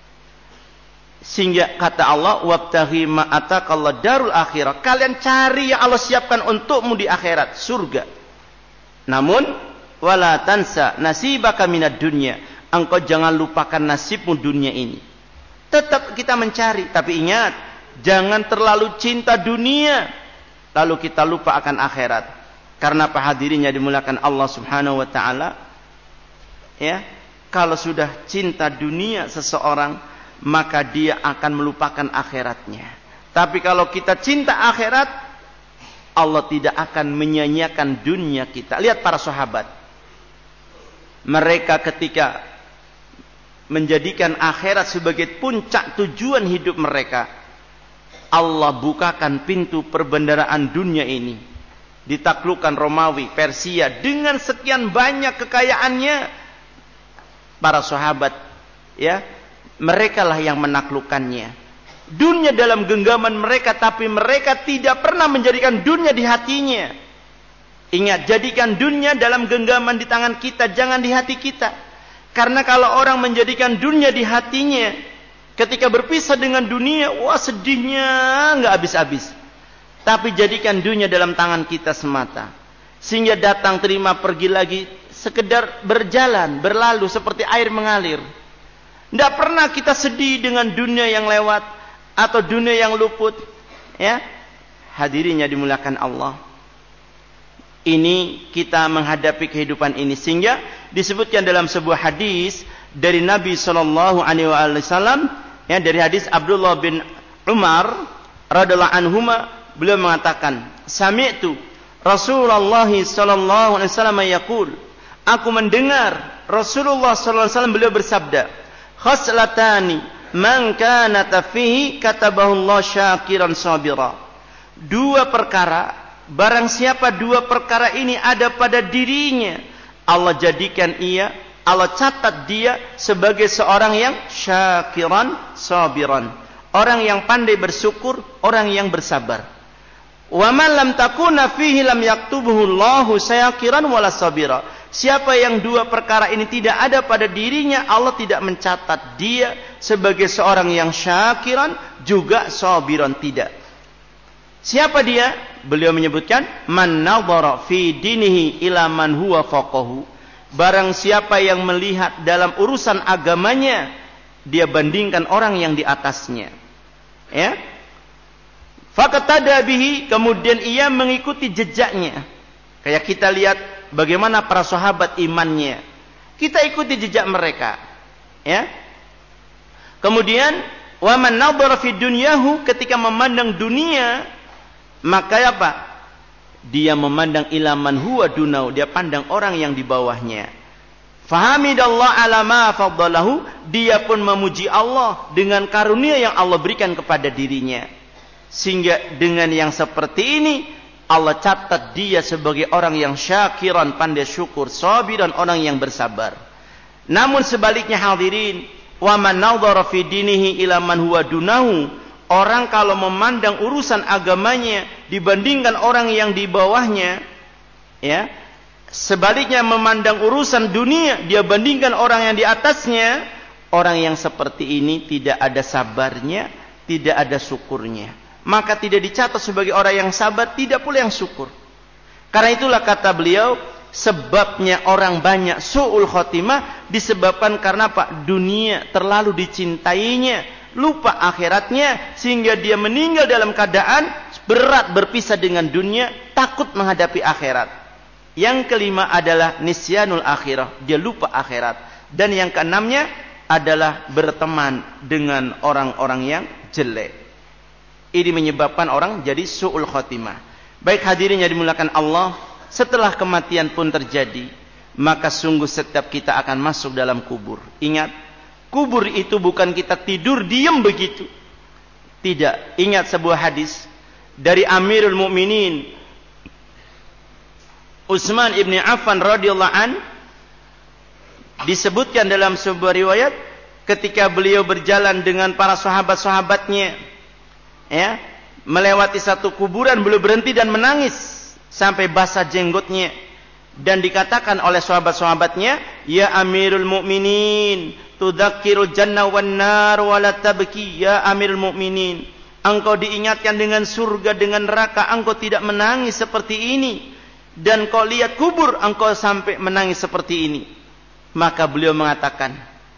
Sehingga kata Allah, wabtaghi ma ataqallahu darul akhirah. Kalian cari yang Allah siapkan untukmu di akhirat, surga. Namun wala tansa nasibaka minad dunya. Engkau jangan lupakan nasibmu dunia ini. Tetap kita mencari, tapi ingat, jangan terlalu cinta dunia lalu kita lupa akan akhirat. Karena apa, hadirinnya dimuliakan Allah Subhanahu wa taala? Ya, kalau sudah cinta dunia seseorang, maka dia akan melupakan akhiratnya. Tapi kalau kita cinta akhirat, Allah tidak akan menyia-nyiakan dunia kita. Lihat para sahabat. Mereka ketika menjadikan akhirat sebagai puncak tujuan hidup mereka, Allah bukakan pintu perbendaharaan dunia ini. Ditaklukkan Romawi, Persia dengan sekian banyak kekayaannya. Para sahabat, ya, merekalah yang menaklukkannya. Dunia dalam genggaman mereka, tapi mereka tidak pernah menjadikan dunia di hatinya. Ingat, jadikan dunia dalam genggaman di tangan kita, jangan di hati kita. Karena kalau orang menjadikan dunia di hatinya, ketika berpisah dengan dunia, wah sedihnya nggak habis-habis. Tapi jadikan dunia dalam tangan kita semata. Sehingga datang, terima, pergi lagi, sekedar berjalan, berlalu seperti air mengalir. Tidak pernah kita sedih dengan dunia yang lewat atau dunia yang luput. Ya, hadirinnya dimuliakan Allah. Ini kita menghadapi kehidupan ini, sehingga disebutkan dalam sebuah hadis dari Nabi Shallallahu Alaihi Wasallam, ya, dari hadis Abdullah bin Umar radhiallahu anhuma, beliau mengatakan, sami'tu Rasulullah Shallallahu Alaihi Wasallam yaqul, aku mendengar Rasulullah Shallallahu Alaihi Wasallam beliau bersabda, khaslatani man kana fihi katabahu Allah syakiran sabira, dua perkara, barang siapa dua perkara ini ada pada dirinya, Allah jadikan ia, Allah catat dia sebagai seorang yang syakiran sabiran, orang yang pandai bersyukur, orang yang bersabar. Wa man lam takuna fihi lam yaktubuhu Allahu syakiran wala sabira. Siapa yang dua perkara ini tidak ada pada dirinya, Allah tidak mencatat dia sebagai seorang yang syakiran juga sabiran, tidak. Siapa dia? Beliau menyebutkan man nadhara fi dinihi ila man huwa faqahu. Barang siapa yang melihat dalam urusan agamanya, dia bandingkan orang yang di atasnya. Ya. Faqatada bihi, kemudian ia mengikuti jejaknya. Kayak kita lihat bagaimana para sahabat imannya. Kita ikuti jejak mereka. Ya. Kemudian wa man nadhara fi dunyahu, ketika memandang dunia, maka apa? Dia memandang ila man huwa dunau, dia pandang orang yang di bawahnya. Fahamidallah ala ma faddalahu, dia pun memuji Allah dengan karunia yang Allah berikan kepada dirinya. Sehingga dengan yang seperti ini Allah catat dia sebagai orang yang syakiran, pandai syukur, sabiran, orang yang bersabar. Namun sebaliknya hadirin, wa man nadhara fi dinihi ila man huwa dunahu, orang kalau memandang urusan agamanya dibandingkan orang yang di bawahnya, ya, sebaliknya memandang urusan dunia dia bandingkan orang yang di atasnya, orang yang seperti ini tidak ada sabarnya, tidak ada syukurnya. Maka tidak dicatat sebagai orang yang sabar, tidak pula yang syukur. Karena itulah kata beliau, sebabnya orang banyak su'ul khotimah disebabkan karena Pak, dunia terlalu dicintainya, lupa akhiratnya, sehingga dia meninggal dalam keadaan berat berpisah dengan dunia, takut menghadapi akhirat. Yang kelima adalah nisyanul akhirah, dia lupa akhirat. Dan yang keenamnya adalah berteman dengan orang-orang yang jelek. Ini menyebabkan orang jadi su'ul khotimah. Baik hadirin yang dimuliakan Allah, setelah kematian pun terjadi, maka sungguh setiap kita akan masuk dalam kubur. Ingat, kubur itu bukan kita tidur diam begitu. Tidak. Ingat sebuah hadis dari Amirul Mukminin Utsman ibn Affan radhiyallahu an, disebutkan dalam sebuah riwayat ketika beliau berjalan dengan para sahabat-sahabatnya, ya, melewati satu kuburan, beliau berhenti dan menangis sampai basah jenggotnya, dan dikatakan oleh sahabat-sahabatnya, ya Amirul Mukminin, tudzakirul jannah wan nar wa la tabki. Ya Amirul Mukminin, engkau diingatkan dengan surga, dengan neraka, engkau tidak menangis seperti ini, dan kau lihat kubur, engkau sampai menangis seperti ini. Maka beliau mengatakan,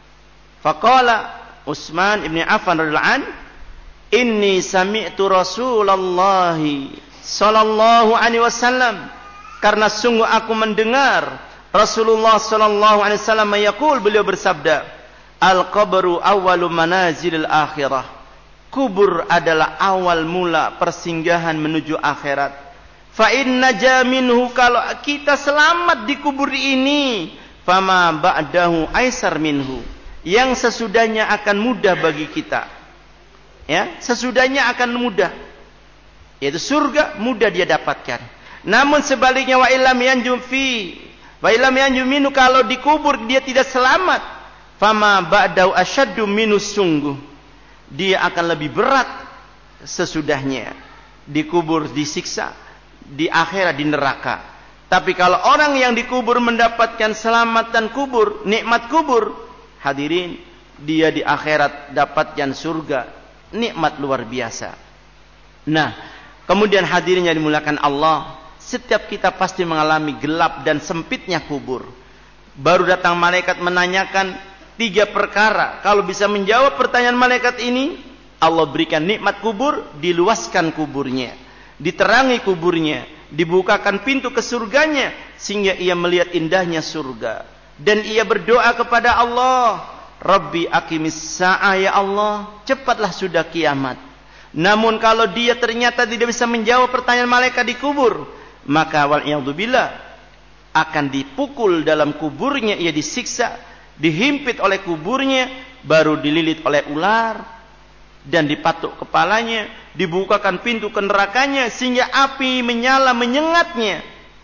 faqala Utsman ibn Affan radhiyallahu an, inni sami'tu Rasulullah sallallahu alaihi wasallam, karena sungguh aku mendengar Rasulullah sallallahu alaihi wasallam yaqul, beliau bersabda, al-qabru awwalu manazilil akhirah. Kubur adalah awal mula persinggahan menuju akhirat. Fa inna jaminhu, kalau kita selamat di kubur ini, fama ba'dahu aisar minhu, yang sesudahnya akan mudah bagi kita. Ya, sesudahnya akan mudah, yaitu surga mudah dia dapatkan. Namun sebaliknya, wa illam yanjum fi wa illam yanjum minhu, kalau dikubur dia tidak selamat, fama ba'dahu asyaddu minus, sungguh dia akan lebih berat sesudahnya. Dikubur disiksa, di akhirat di neraka. Tapi kalau orang yang dikubur mendapatkan selamatan kubur, nikmat kubur, hadirin, dia di akhirat dapatkan surga, nikmat luar biasa. Nah, kemudian hadirin yang dimuliakan Allah, setiap kita pasti mengalami gelap dan sempitnya kubur. Baru datang malaikat menanyakan tiga perkara. Kalau bisa menjawab pertanyaan malaikat ini, Allah berikan nikmat kubur, diluaskan kuburnya, diterangi kuburnya, dibukakan pintu ke surganya, sehingga ia melihat indahnya surga. Dan ia berdoa kepada Allah, Rabbi aqimis sa'ah, ya Allah, cepatlah sudah kiamat. Namun kalau dia ternyata tidak bisa menjawab pertanyaan malaikat di kubur, maka wal'iyadzubillah akan dipukul dalam kuburnya, ia disiksa, dihimpit oleh kuburnya, baru dililit oleh ular, dan dipatuk kepalanya, dibukakan pintu ke nerakanya sehingga api menyala menyengatnya,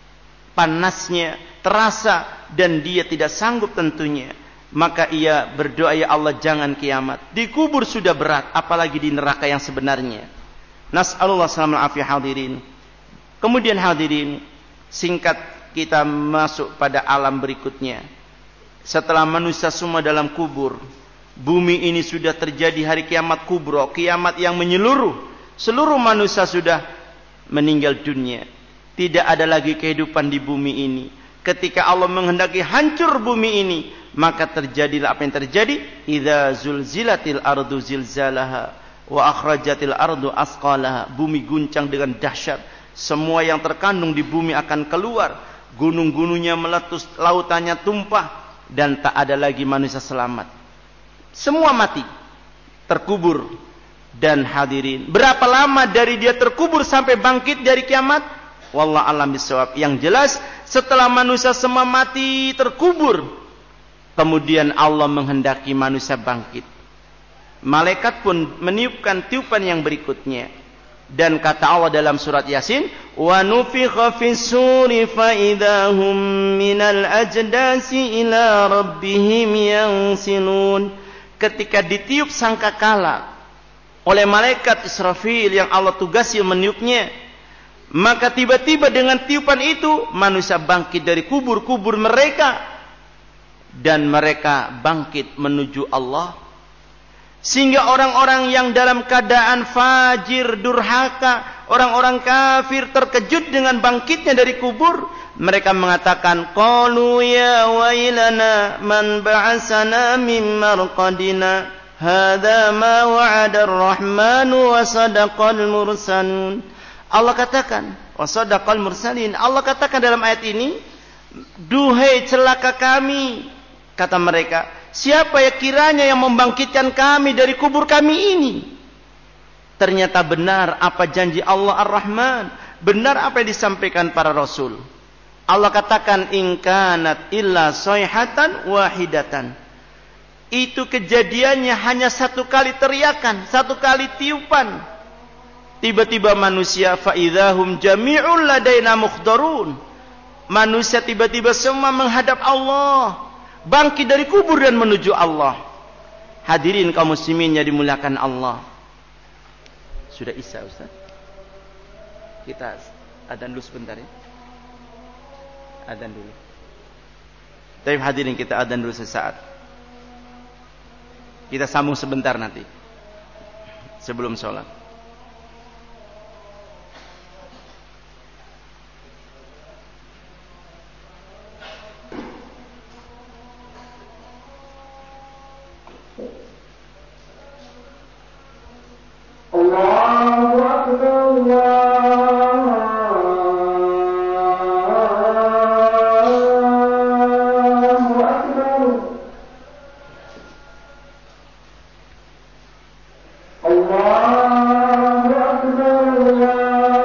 panasnya terasa dan dia tidak sanggup tentunya. Maka ia berdoa, ya Allah jangan kiamat. Dikubur sudah berat, apalagi di neraka yang sebenarnya. Nas'alullah salamul afiyah hadirin. Kemudian hadirin, singkat kita masuk pada alam berikutnya. Setelah manusia semua dalam kubur, bumi ini sudah terjadi hari kiamat kubro, kiamat yang menyeluruh. Seluruh manusia sudah meninggal dunia. Tidak ada lagi kehidupan di bumi ini. Ketika Allah menghendaki hancur bumi ini, maka terjadilah apa yang terjadi? Idza zulzilatil ardu zilzalaha wa akhrajatil ardu asqalaha. Bumi guncang dengan dahsyat. Semua yang terkandung di bumi akan keluar. Gunung-gunungnya meletus, lautannya tumpah, dan tak ada lagi manusia selamat. Semua mati, terkubur. Dan hadirin, berapa lama dari dia terkubur sampai bangkit dari kiamat? Wallah alam bisawab. Yang jelas, setelah manusia semua mati terkubur, kemudian Allah menghendaki manusia bangkit. Malaikat pun meniupkan tiupan yang berikutnya. Dan kata Allah dalam surat Yasin, wa nufikha fis-suri fa idahum minal ajdasi ila rabbihim yansilun. Ketika ditiup sangkakala oleh malaikat Israfil yang Allah tugasi meniupnya, maka tiba-tiba dengan tiupan itu manusia bangkit dari kubur-kubur mereka dan mereka bangkit menuju Allah. Sehingga orang-orang yang dalam keadaan fajir, durhaka, orang-orang kafir terkejut dengan bangkitnya dari kubur. Mereka mengatakan, qalu ya wailana man ba'asana min marqadina hadza ma wa'ada ar-rahmanu wa sadaqal mursalun. Allah katakan, wa sadaqal mursalin. Allah katakan dalam ayat ini, duhai celaka kami, kata mereka, siapa ya kiranya yang membangkitkan kami dari kubur kami ini? Ternyata benar apa janji Allah Ar-Rahman, benar apa yang disampaikan para rasul. Allah katakan, in kanat illa sayhatan wahidatan. Itu kejadiannya hanya satu kali teriakan, satu kali tiupan. Tiba-tiba manusia fa idzahum jami'un ladaina mukhdarun. Manusia tiba-tiba semua menghadap Allah, bangkit dari kubur dan menuju Allah. Hadirin kaum muslimin yang dimuliakan Allah. Sudah isya Ustaz? Kita adzan dulu sebentar ya. Adzan dulu. Tapi hadirin kita adzan dulu sesaat. Kita sambung sebentar nanti sebelum sholat. Allahu Akbar, Allahu Akbar. Allahu Akbar.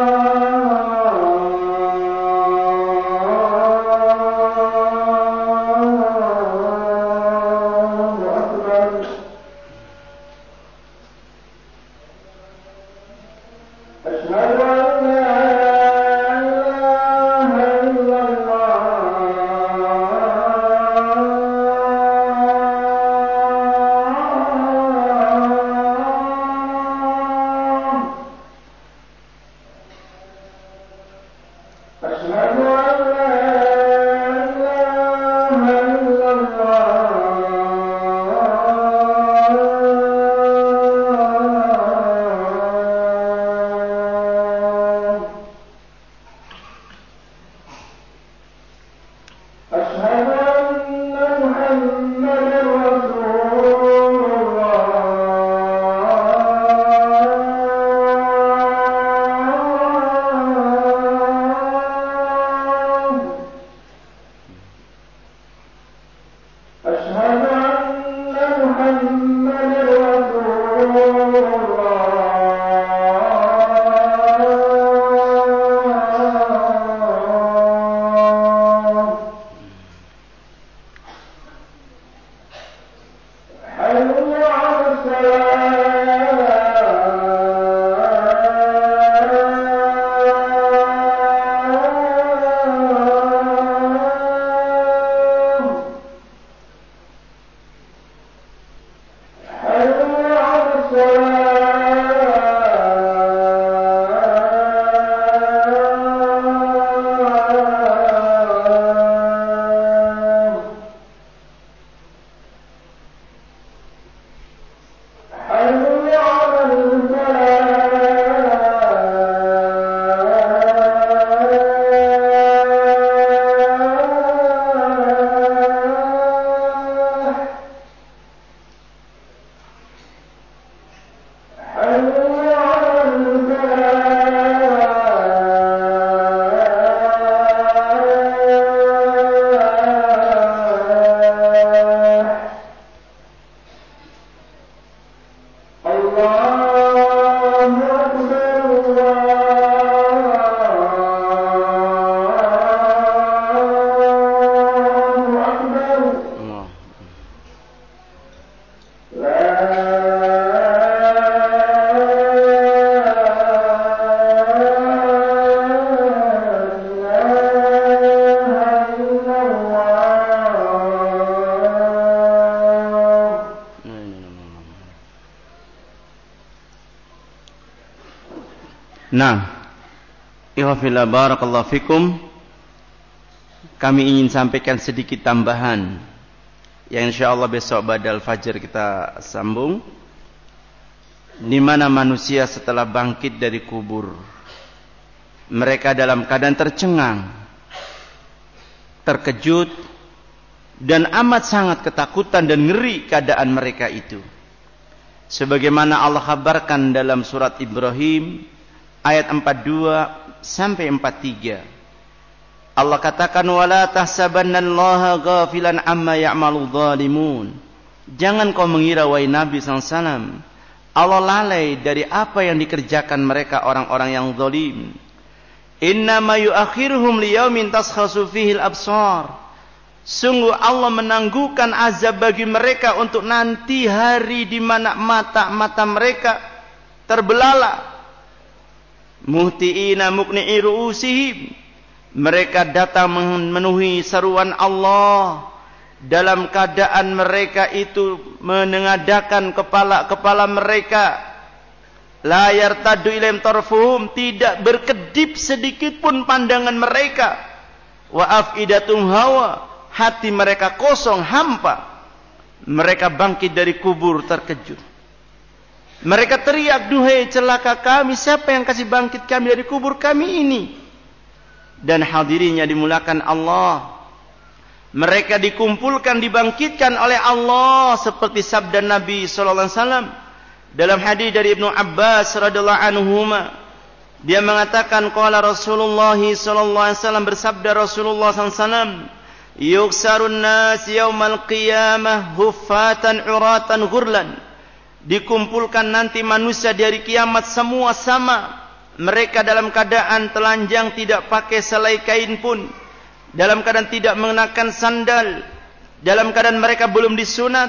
Nah, ikhwafillah barakallahu fikum, kami ingin sampaikan sedikit tambahan yang insyaallah besok badal fajar kita sambung, di mana manusia setelah bangkit dari kubur mereka dalam keadaan tercengang, terkejut, dan amat sangat ketakutan dan ngeri keadaan mereka itu. Sebagaimana Allah kabarkan dalam surat Ibrahim ayat empat puluh dua sampai empat puluh tiga. Allah katakan, wala tahsabannallaha ghafilan amma ya'malu dhalimun. Jangan kau mengira wahai Nabi sallallahu alaihi wasallam, Allah lalai dari apa yang dikerjakan mereka orang-orang yang zalim. Innama yu'akhiruhum liyaumin taskhasu fihi al-absar. Sungguh Allah menangguhkan azab bagi mereka untuk nanti hari di mana mata-mata mereka terbelalak. Muhtiina muqni'i ru'usihim. Mereka datang memenuhi seruan Allah dalam keadaan mereka itu menengadakan kepala-kepala mereka. La yartaddu ilaihim tarfuhum, tidak berkedip sedikit pun pandangan mereka. Wa afidatum hawa, hati mereka kosong, hampa. Mereka bangkit dari kubur terkejut. Mereka teriak, duhai celaka kami, siapa yang kasih bangkit kami dari kubur kami ini? Dan hadirinnya dimulakan Allah, mereka dikumpulkan, dibangkitkan oleh Allah seperti sabda Nabi sallallahu alaihi wasallam dalam hadis dari Ibnu Abbas radhiyallahu anhuma. Dia mengatakan, qala Rasulullah sallallahu alaihi wasallam, bersabda Rasulullah sallallahu alaihi wasallam, yuksarun nas yaumal qiyamah huffatan uratan ghurlan. Dikumpulkan nanti manusia di hari kiamat semua sama. Mereka dalam keadaan telanjang, tidak pakai selai kain pun, dalam keadaan tidak mengenakan sandal, dalam keadaan mereka belum disunat,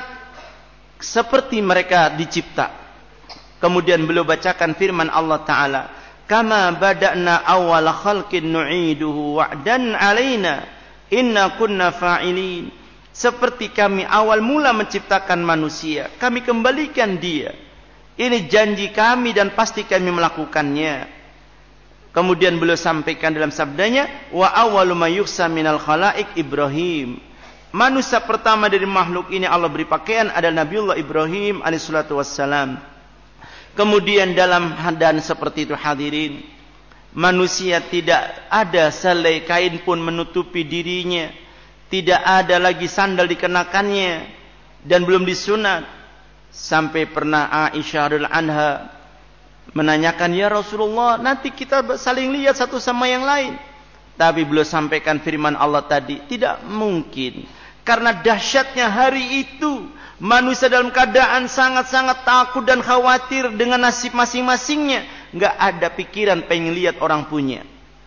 seperti mereka dicipta. Kemudian beliau bacakan firman Allah Ta'ala, kama bada'na awwala khalqin nu'iduhu wa'dan alaina inna kunna fa'ilin. Seperti kami awal mula menciptakan manusia, kami kembalikan dia. Ini janji kami dan pasti kami melakukannya. Kemudian beliau sampaikan dalam sabdanya, wa awwalu ma yukhsa minal khalaik Ibrahim. Manusia pertama dari makhluk ini Allah beri pakaian adalah Nabiullah Ibrahim alaihi salatu wassalam. Kemudian dalam keadaan seperti itu hadirin, manusia tidak ada selai kain pun menutupi dirinya, tidak ada lagi sandal dikenakannya, dan belum disunat. Sampai pernah Aisyah radhiyallahu anha menanyakan, ya Rasulullah, nanti kita saling lihat satu sama yang lain. Tapi beliau sampaikan firman Allah tadi, tidak mungkin. Karena dahsyatnya hari itu, manusia dalam keadaan sangat-sangat takut dan khawatir dengan nasib masing-masingnya. Enggak ada pikiran pengen lihat orang punya.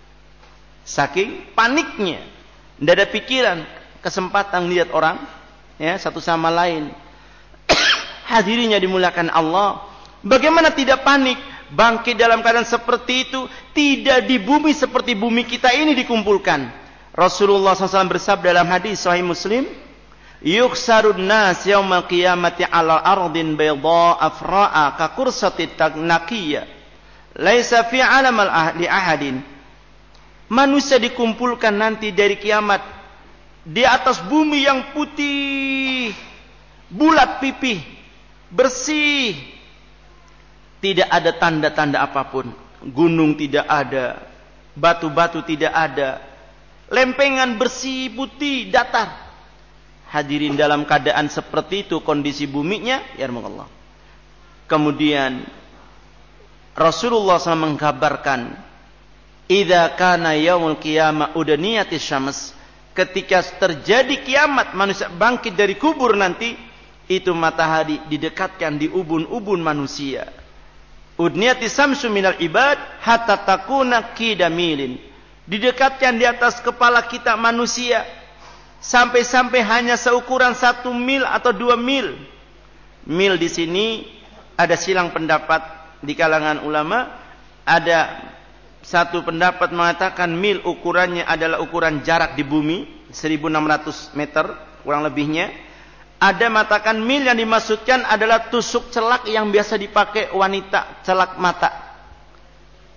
Saking paniknya, tidak ada pikiran, kesempatan lihat orang ya satu sama lain. Hadirinya dimulakan Allah, bagaimana tidak panik? Bangkit dalam keadaan seperti itu, tidak di bumi seperti bumi kita ini dikumpulkan. Rasulullah shallallahu alaihi wasallam bersabda dalam hadis Sahih Muslim, yuksarun nas yaumal qiyamati ala ardin bayda afra'a ka kursati naqiyya laisa fi alamal ahli ahadin. Manusia dikumpulkan nanti dari kiamat di atas bumi yang putih, bulat pipih, bersih, tidak ada tanda-tanda apapun. Gunung tidak ada, batu-batu tidak ada, lempengan bersih, putih, datar. Hadirin, dalam keadaan seperti itu kondisi buminya, ya Allah. Kemudian Rasulullah shallallahu alaihi wasallam mengkabarkan, idza kana yaumul qiyamah udaniyatis syams, ketika terjadi kiamat, manusia bangkit dari kubur nanti, itu matahari didekatkan di ubun-ubun manusia. Udniyati samsu minal ibad hatta takuna kidamilin. Didekatkan di atas kepala kita manusia sampai-sampai hanya seukuran satu mil atau dua mil. Mil di sini ada silang pendapat di kalangan ulama. Ada satu pendapat mengatakan mil ukurannya adalah ukuran jarak di bumi, seribu enam ratus meter kurang lebihnya. Ada mengatakan mil yang dimaksudkan adalah tusuk celak yang biasa dipakai wanita, celak mata.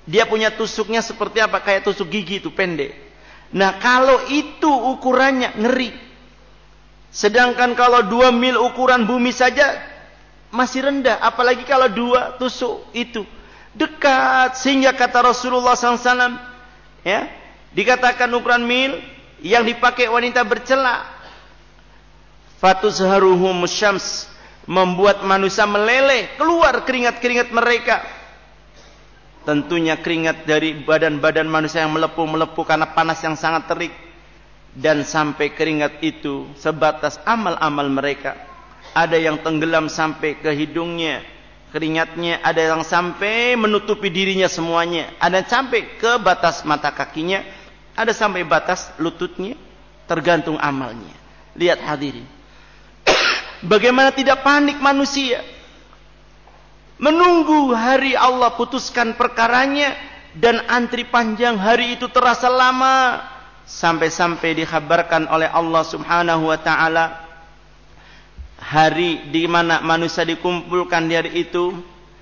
Dia punya tusuknya seperti apa? Kayak tusuk gigi itu, pendek. Nah, kalau itu ukurannya, ngeri. Sedangkan kalau dua mil ukuran bumi saja masih rendah, apalagi kalau dua tusuk itu dekat. Sehingga kata Rasulullah shallallahu alaihi wasallam, ya, dikatakan ukuran mil yang dipakai wanita bercela, fatuzharuhum syams, membuat manusia meleleh, keluar keringat-keringat mereka. Tentunya keringat dari badan-badan manusia yang melepuh-melepuh karena panas yang sangat terik. Dan sampai keringat itu sebatas amal-amal mereka. Ada yang tenggelam sampai ke hidungnya, keringatnya. Ada yang sampai menutupi dirinya semuanya. Ada yang sampai ke batas mata kakinya. Ada sampai batas lututnya. Tergantung amalnya. Lihat hadirin. Bagaimana tidak panik manusia. Menunggu hari Allah putuskan perkaranya. Dan antri panjang, hari itu terasa lama. Sampai-sampai dikhabarkan oleh Allah subhanahu wa ta'ala. Hari di mana manusia dikumpulkan di hari itu.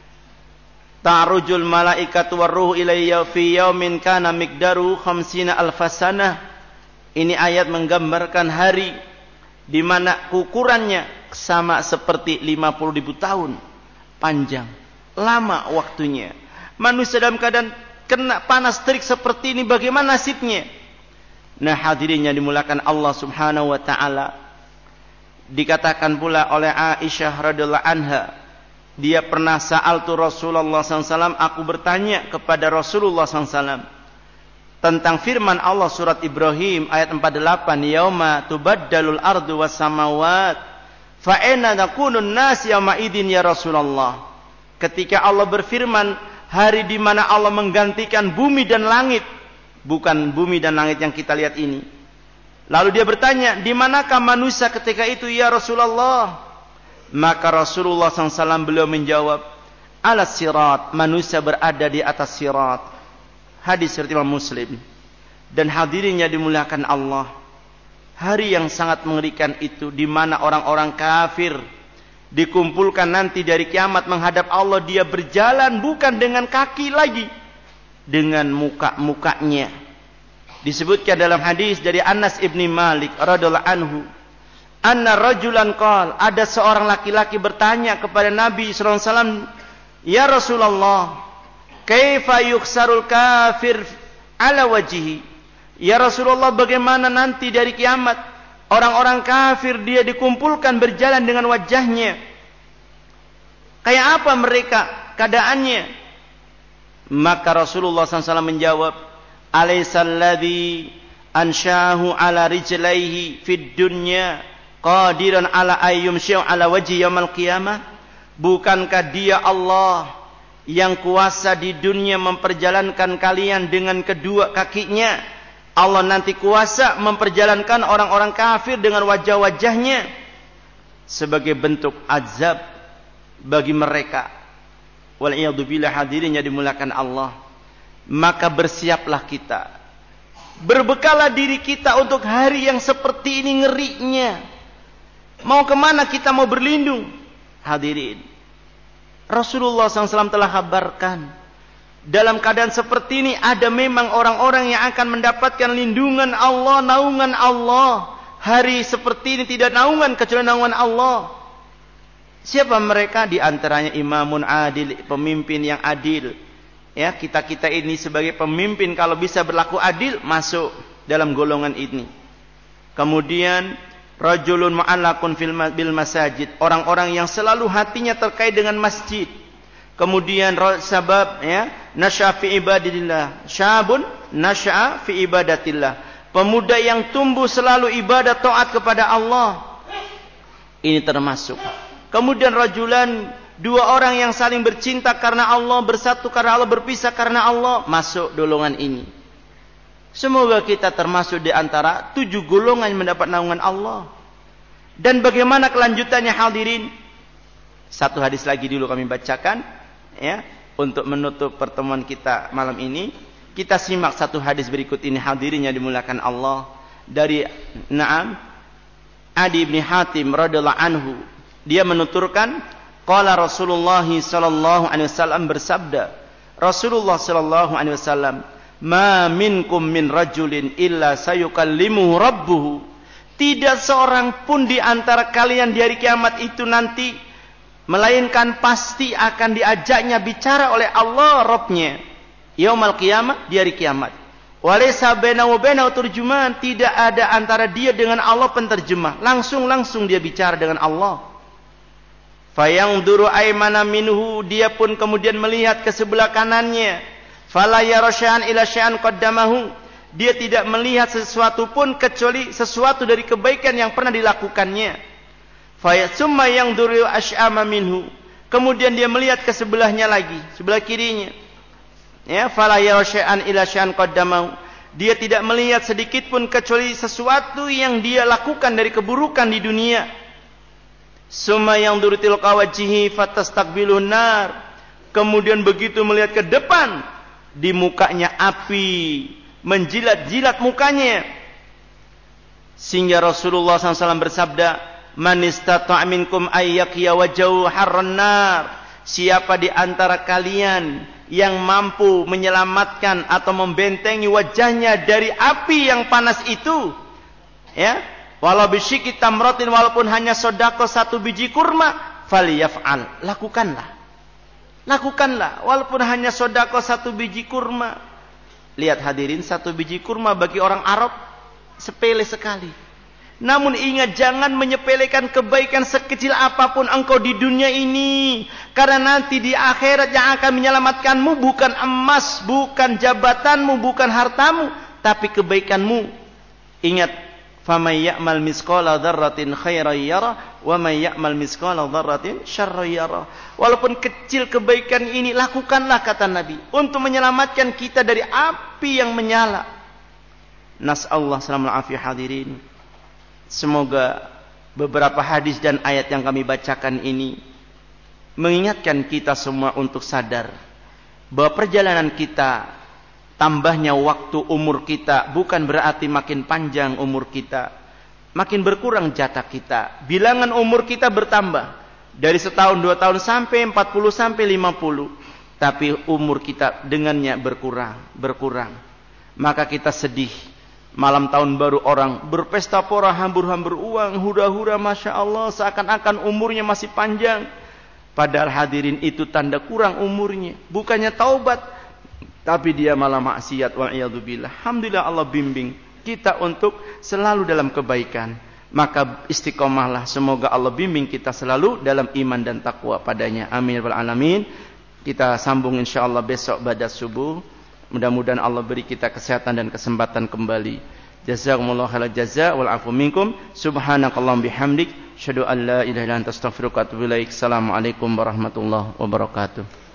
Ta'rujul malaikatu warruhu ilayya fi yaumin kana miqdaru khamsina alfasanah. Ini ayat menggambarkan hari di mana ukurannya sama seperti lima puluh ribu tahun. Panjang, lama waktunya. Manusia dalam keadaan kena panas terik seperti ini, bagaimana nasibnya? Nah, hadirin yang dimulakan Allah subhanahu wa ta'ala. Dikatakan pula oleh Aisyah radhiyallahu anha, dia pernah sa'altu Rasulullah sallallahu alaihi wasallam, aku bertanya kepada Rasulullah sallallahu alaihi wasallam tentang firman Allah surat Ibrahim ayat empat puluh delapan, yauma tubaddalul ardu was samawat fa aina nakunun nas yauma idin ya Rasulullah. Ketika Allah berfirman, hari di mana Allah menggantikan bumi dan langit, bukan bumi dan langit yang kita lihat ini. Lalu dia bertanya, di manakah manusia ketika itu ya Rasulullah? Maka Rasulullah sallallahu alaihi wasallam beliau menjawab, ala sirat, manusia berada di atas sirat. Hadis riwayat Imam Muslim. Dan hadirinnya dimuliakan Allah, hari yang sangat mengerikan itu, di mana orang-orang kafir dikumpulkan nanti dari kiamat menghadap Allah. Dia berjalan bukan dengan kaki lagi, dengan muka-mukanya. Disebutkan dalam hadis dari Anas ibni Malik radhiyallahu anhu, anna rajulan qala, ada seorang laki-laki bertanya kepada Nabi sallallahu alaihi wasallam, ya Rasulullah, kaifa yuksarul kafir ala wajhihi? Ya Rasulullah, bagaimana nanti dari kiamat orang-orang kafir dia dikumpulkan berjalan dengan wajahnya? Kayak apa mereka keadaannya? Maka Rasulullah sallallahu alaihi wasallam menjawab, alaihissalladzi ansha'ahu ala rijlaihi fid dunya qadiran ala ayyum syai'u ala wajhi yaumil qiyamah. Bukankah dia Allah yang kuasa di dunia memperjalankan kalian dengan kedua kakinya? Allah nanti kuasa memperjalankan orang-orang kafir dengan wajah-wajahnya sebagai bentuk azab bagi mereka. Wal'iyadzubillah, hadirin yang dimuliakan Allah. Maka bersiaplah kita, berbekalah diri kita untuk hari yang seperti ini ngerinya. Mau kemana kita mau berlindung? Hadirin, Rasulullah sallallahu alaihi wasallam telah kabarkan, dalam keadaan seperti ini ada memang orang-orang yang akan mendapatkan lindungan Allah, naungan Allah. Hari seperti ini tidak naungan kecuali naungan Allah. Siapa mereka? Di antaranya imamun adil, pemimpin yang adil. Ya, kita-kita ini sebagai pemimpin kalau bisa berlaku adil masuk dalam golongan ini. Kemudian rajulun mu'allaqun fil bil masajid, orang-orang yang selalu hatinya terkait dengan masjid. Kemudian sabab, ya, nasya fi ibadatillah, syabun nasya fi ibadatillah, pemuda yang tumbuh selalu ibadah taat kepada Allah. Ini termasuk. Kemudian rajulan, dua orang yang saling bercinta karena Allah, bersatu karena Allah, berpisah karena Allah, masuk golongan ini. Semoga kita termasuk di antara tujuh golongan yang mendapat naungan Allah. Dan bagaimana kelanjutannya hadirin? Satu hadis lagi dulu kami bacakan, ya, untuk menutup pertemuan kita malam ini. Kita simak satu hadis berikut ini, hadirin yang dimuliakan Allah, dari Naam Adi bin Hatim radhiyallahu anhu. Dia menuturkan, qala Rasulullah sallallahu alaihi wasallam bersabda, Rasulullah sallallahu alaihi wasallam, "Ma minkum min rajulin illa sayukallimuhu rabbuhu." Tidak seorang pun di antara kalian di hari kiamat itu nanti melainkan pasti akan diajaknya bicara oleh Allah Rabbnya. Yaumal qiyamah, di hari kiamat. Walaysa bainahu wa bainahu turjuman, tidak ada antara dia dengan Allah penterjemah. Langsung-langsung dia bicara dengan Allah. Fayanzuru aymana minhu, dia pun kemudian melihat ke sebelah kanannya. Fala yara syai'an ila syai'an qaddamahu, dia tidak melihat sesuatu pun kecuali sesuatu dari kebaikan yang pernah dilakukannya. Fa summa yanzuru asy'ama minhu, kemudian dia melihat ke sebelahnya lagi, sebelah kirinya. Ya, fala yara syai'an ila syai'an qaddamahu, dia tidak melihat sedikit pun kecuali sesuatu yang dia lakukan dari keburukan di dunia. Summa yanzuru tilqa wajhihi fatastaqbilun nar, kemudian begitu melihat ke depan, di mukanya api menjilat-jilat mukanya, sehingga Rasulullah sallallahu alaihi wasallam bersabda, "Man istata'a minkum ayyaqiya wajhahu harran nar." Siapa di antara kalian yang mampu menyelamatkan atau membentengi wajahnya dari api yang panas itu, ya, walau bisyiki tamratin, walaupun hanya sedekah satu biji kurma, falyaf'al, lakukanlah. Lakukanlah walaupun hanya sedekah satu biji kurma. Lihat hadirin, satu biji kurma bagi orang Arab sepele sekali. Namun ingat, jangan menyepelekan kebaikan sekecil apapun engkau di dunia ini. Karena nanti di akhirat yang akan menyelamatkanmu bukan emas, bukan jabatanmu, bukan hartamu, tapi kebaikanmu. Ingat, faman ya'mal misqala dzarratin khairan yara wa man ya'mal misqala dzarratin syarran yara. Walaupun kecil kebaikan ini, lakukanlah, kata Nabi, untuk menyelamatkan kita dari api yang menyala. Nas'allahu salamul afiyah hadirin. Semoga beberapa hadis dan ayat yang kami bacakan ini mengingatkan kita semua untuk sadar bahwa perjalanan kita, tambahnya waktu umur kita, bukan berarti makin panjang umur kita, makin berkurang jatah kita. Bilangan umur kita bertambah dari setahun dua tahun sampai empat puluh sampai lima puluh, tapi umur kita dengannya berkurang, berkurang. Maka kita sedih. Malam tahun baru orang berpesta pora, hambur-hambur uang, hura-hura, masya Allah, seakan-akan umurnya masih panjang. Padahal hadirin, itu tanda kurang umurnya. Bukannya taubat, tapi dia malah maksiat. Wa'iyadzubillah. Alhamdulillah Allah bimbing kita untuk selalu dalam kebaikan. Maka istiqomahlah. Semoga Allah bimbing kita selalu dalam iman dan takwa padanya. Amin ya rabbal alamin. Kita sambung insyaallah besok pada subuh. Mudah-mudahan Allah beri kita kesehatan dan kesempatan kembali. Jazakumullahu khairal jazaa wal afu minkum. Subhanakallahumma bihamdik, asyhadu an la ilaha illa anta astaghfiruka wa atubu ilaik. Assalamualaikum warahmatullahi wabarakatuh.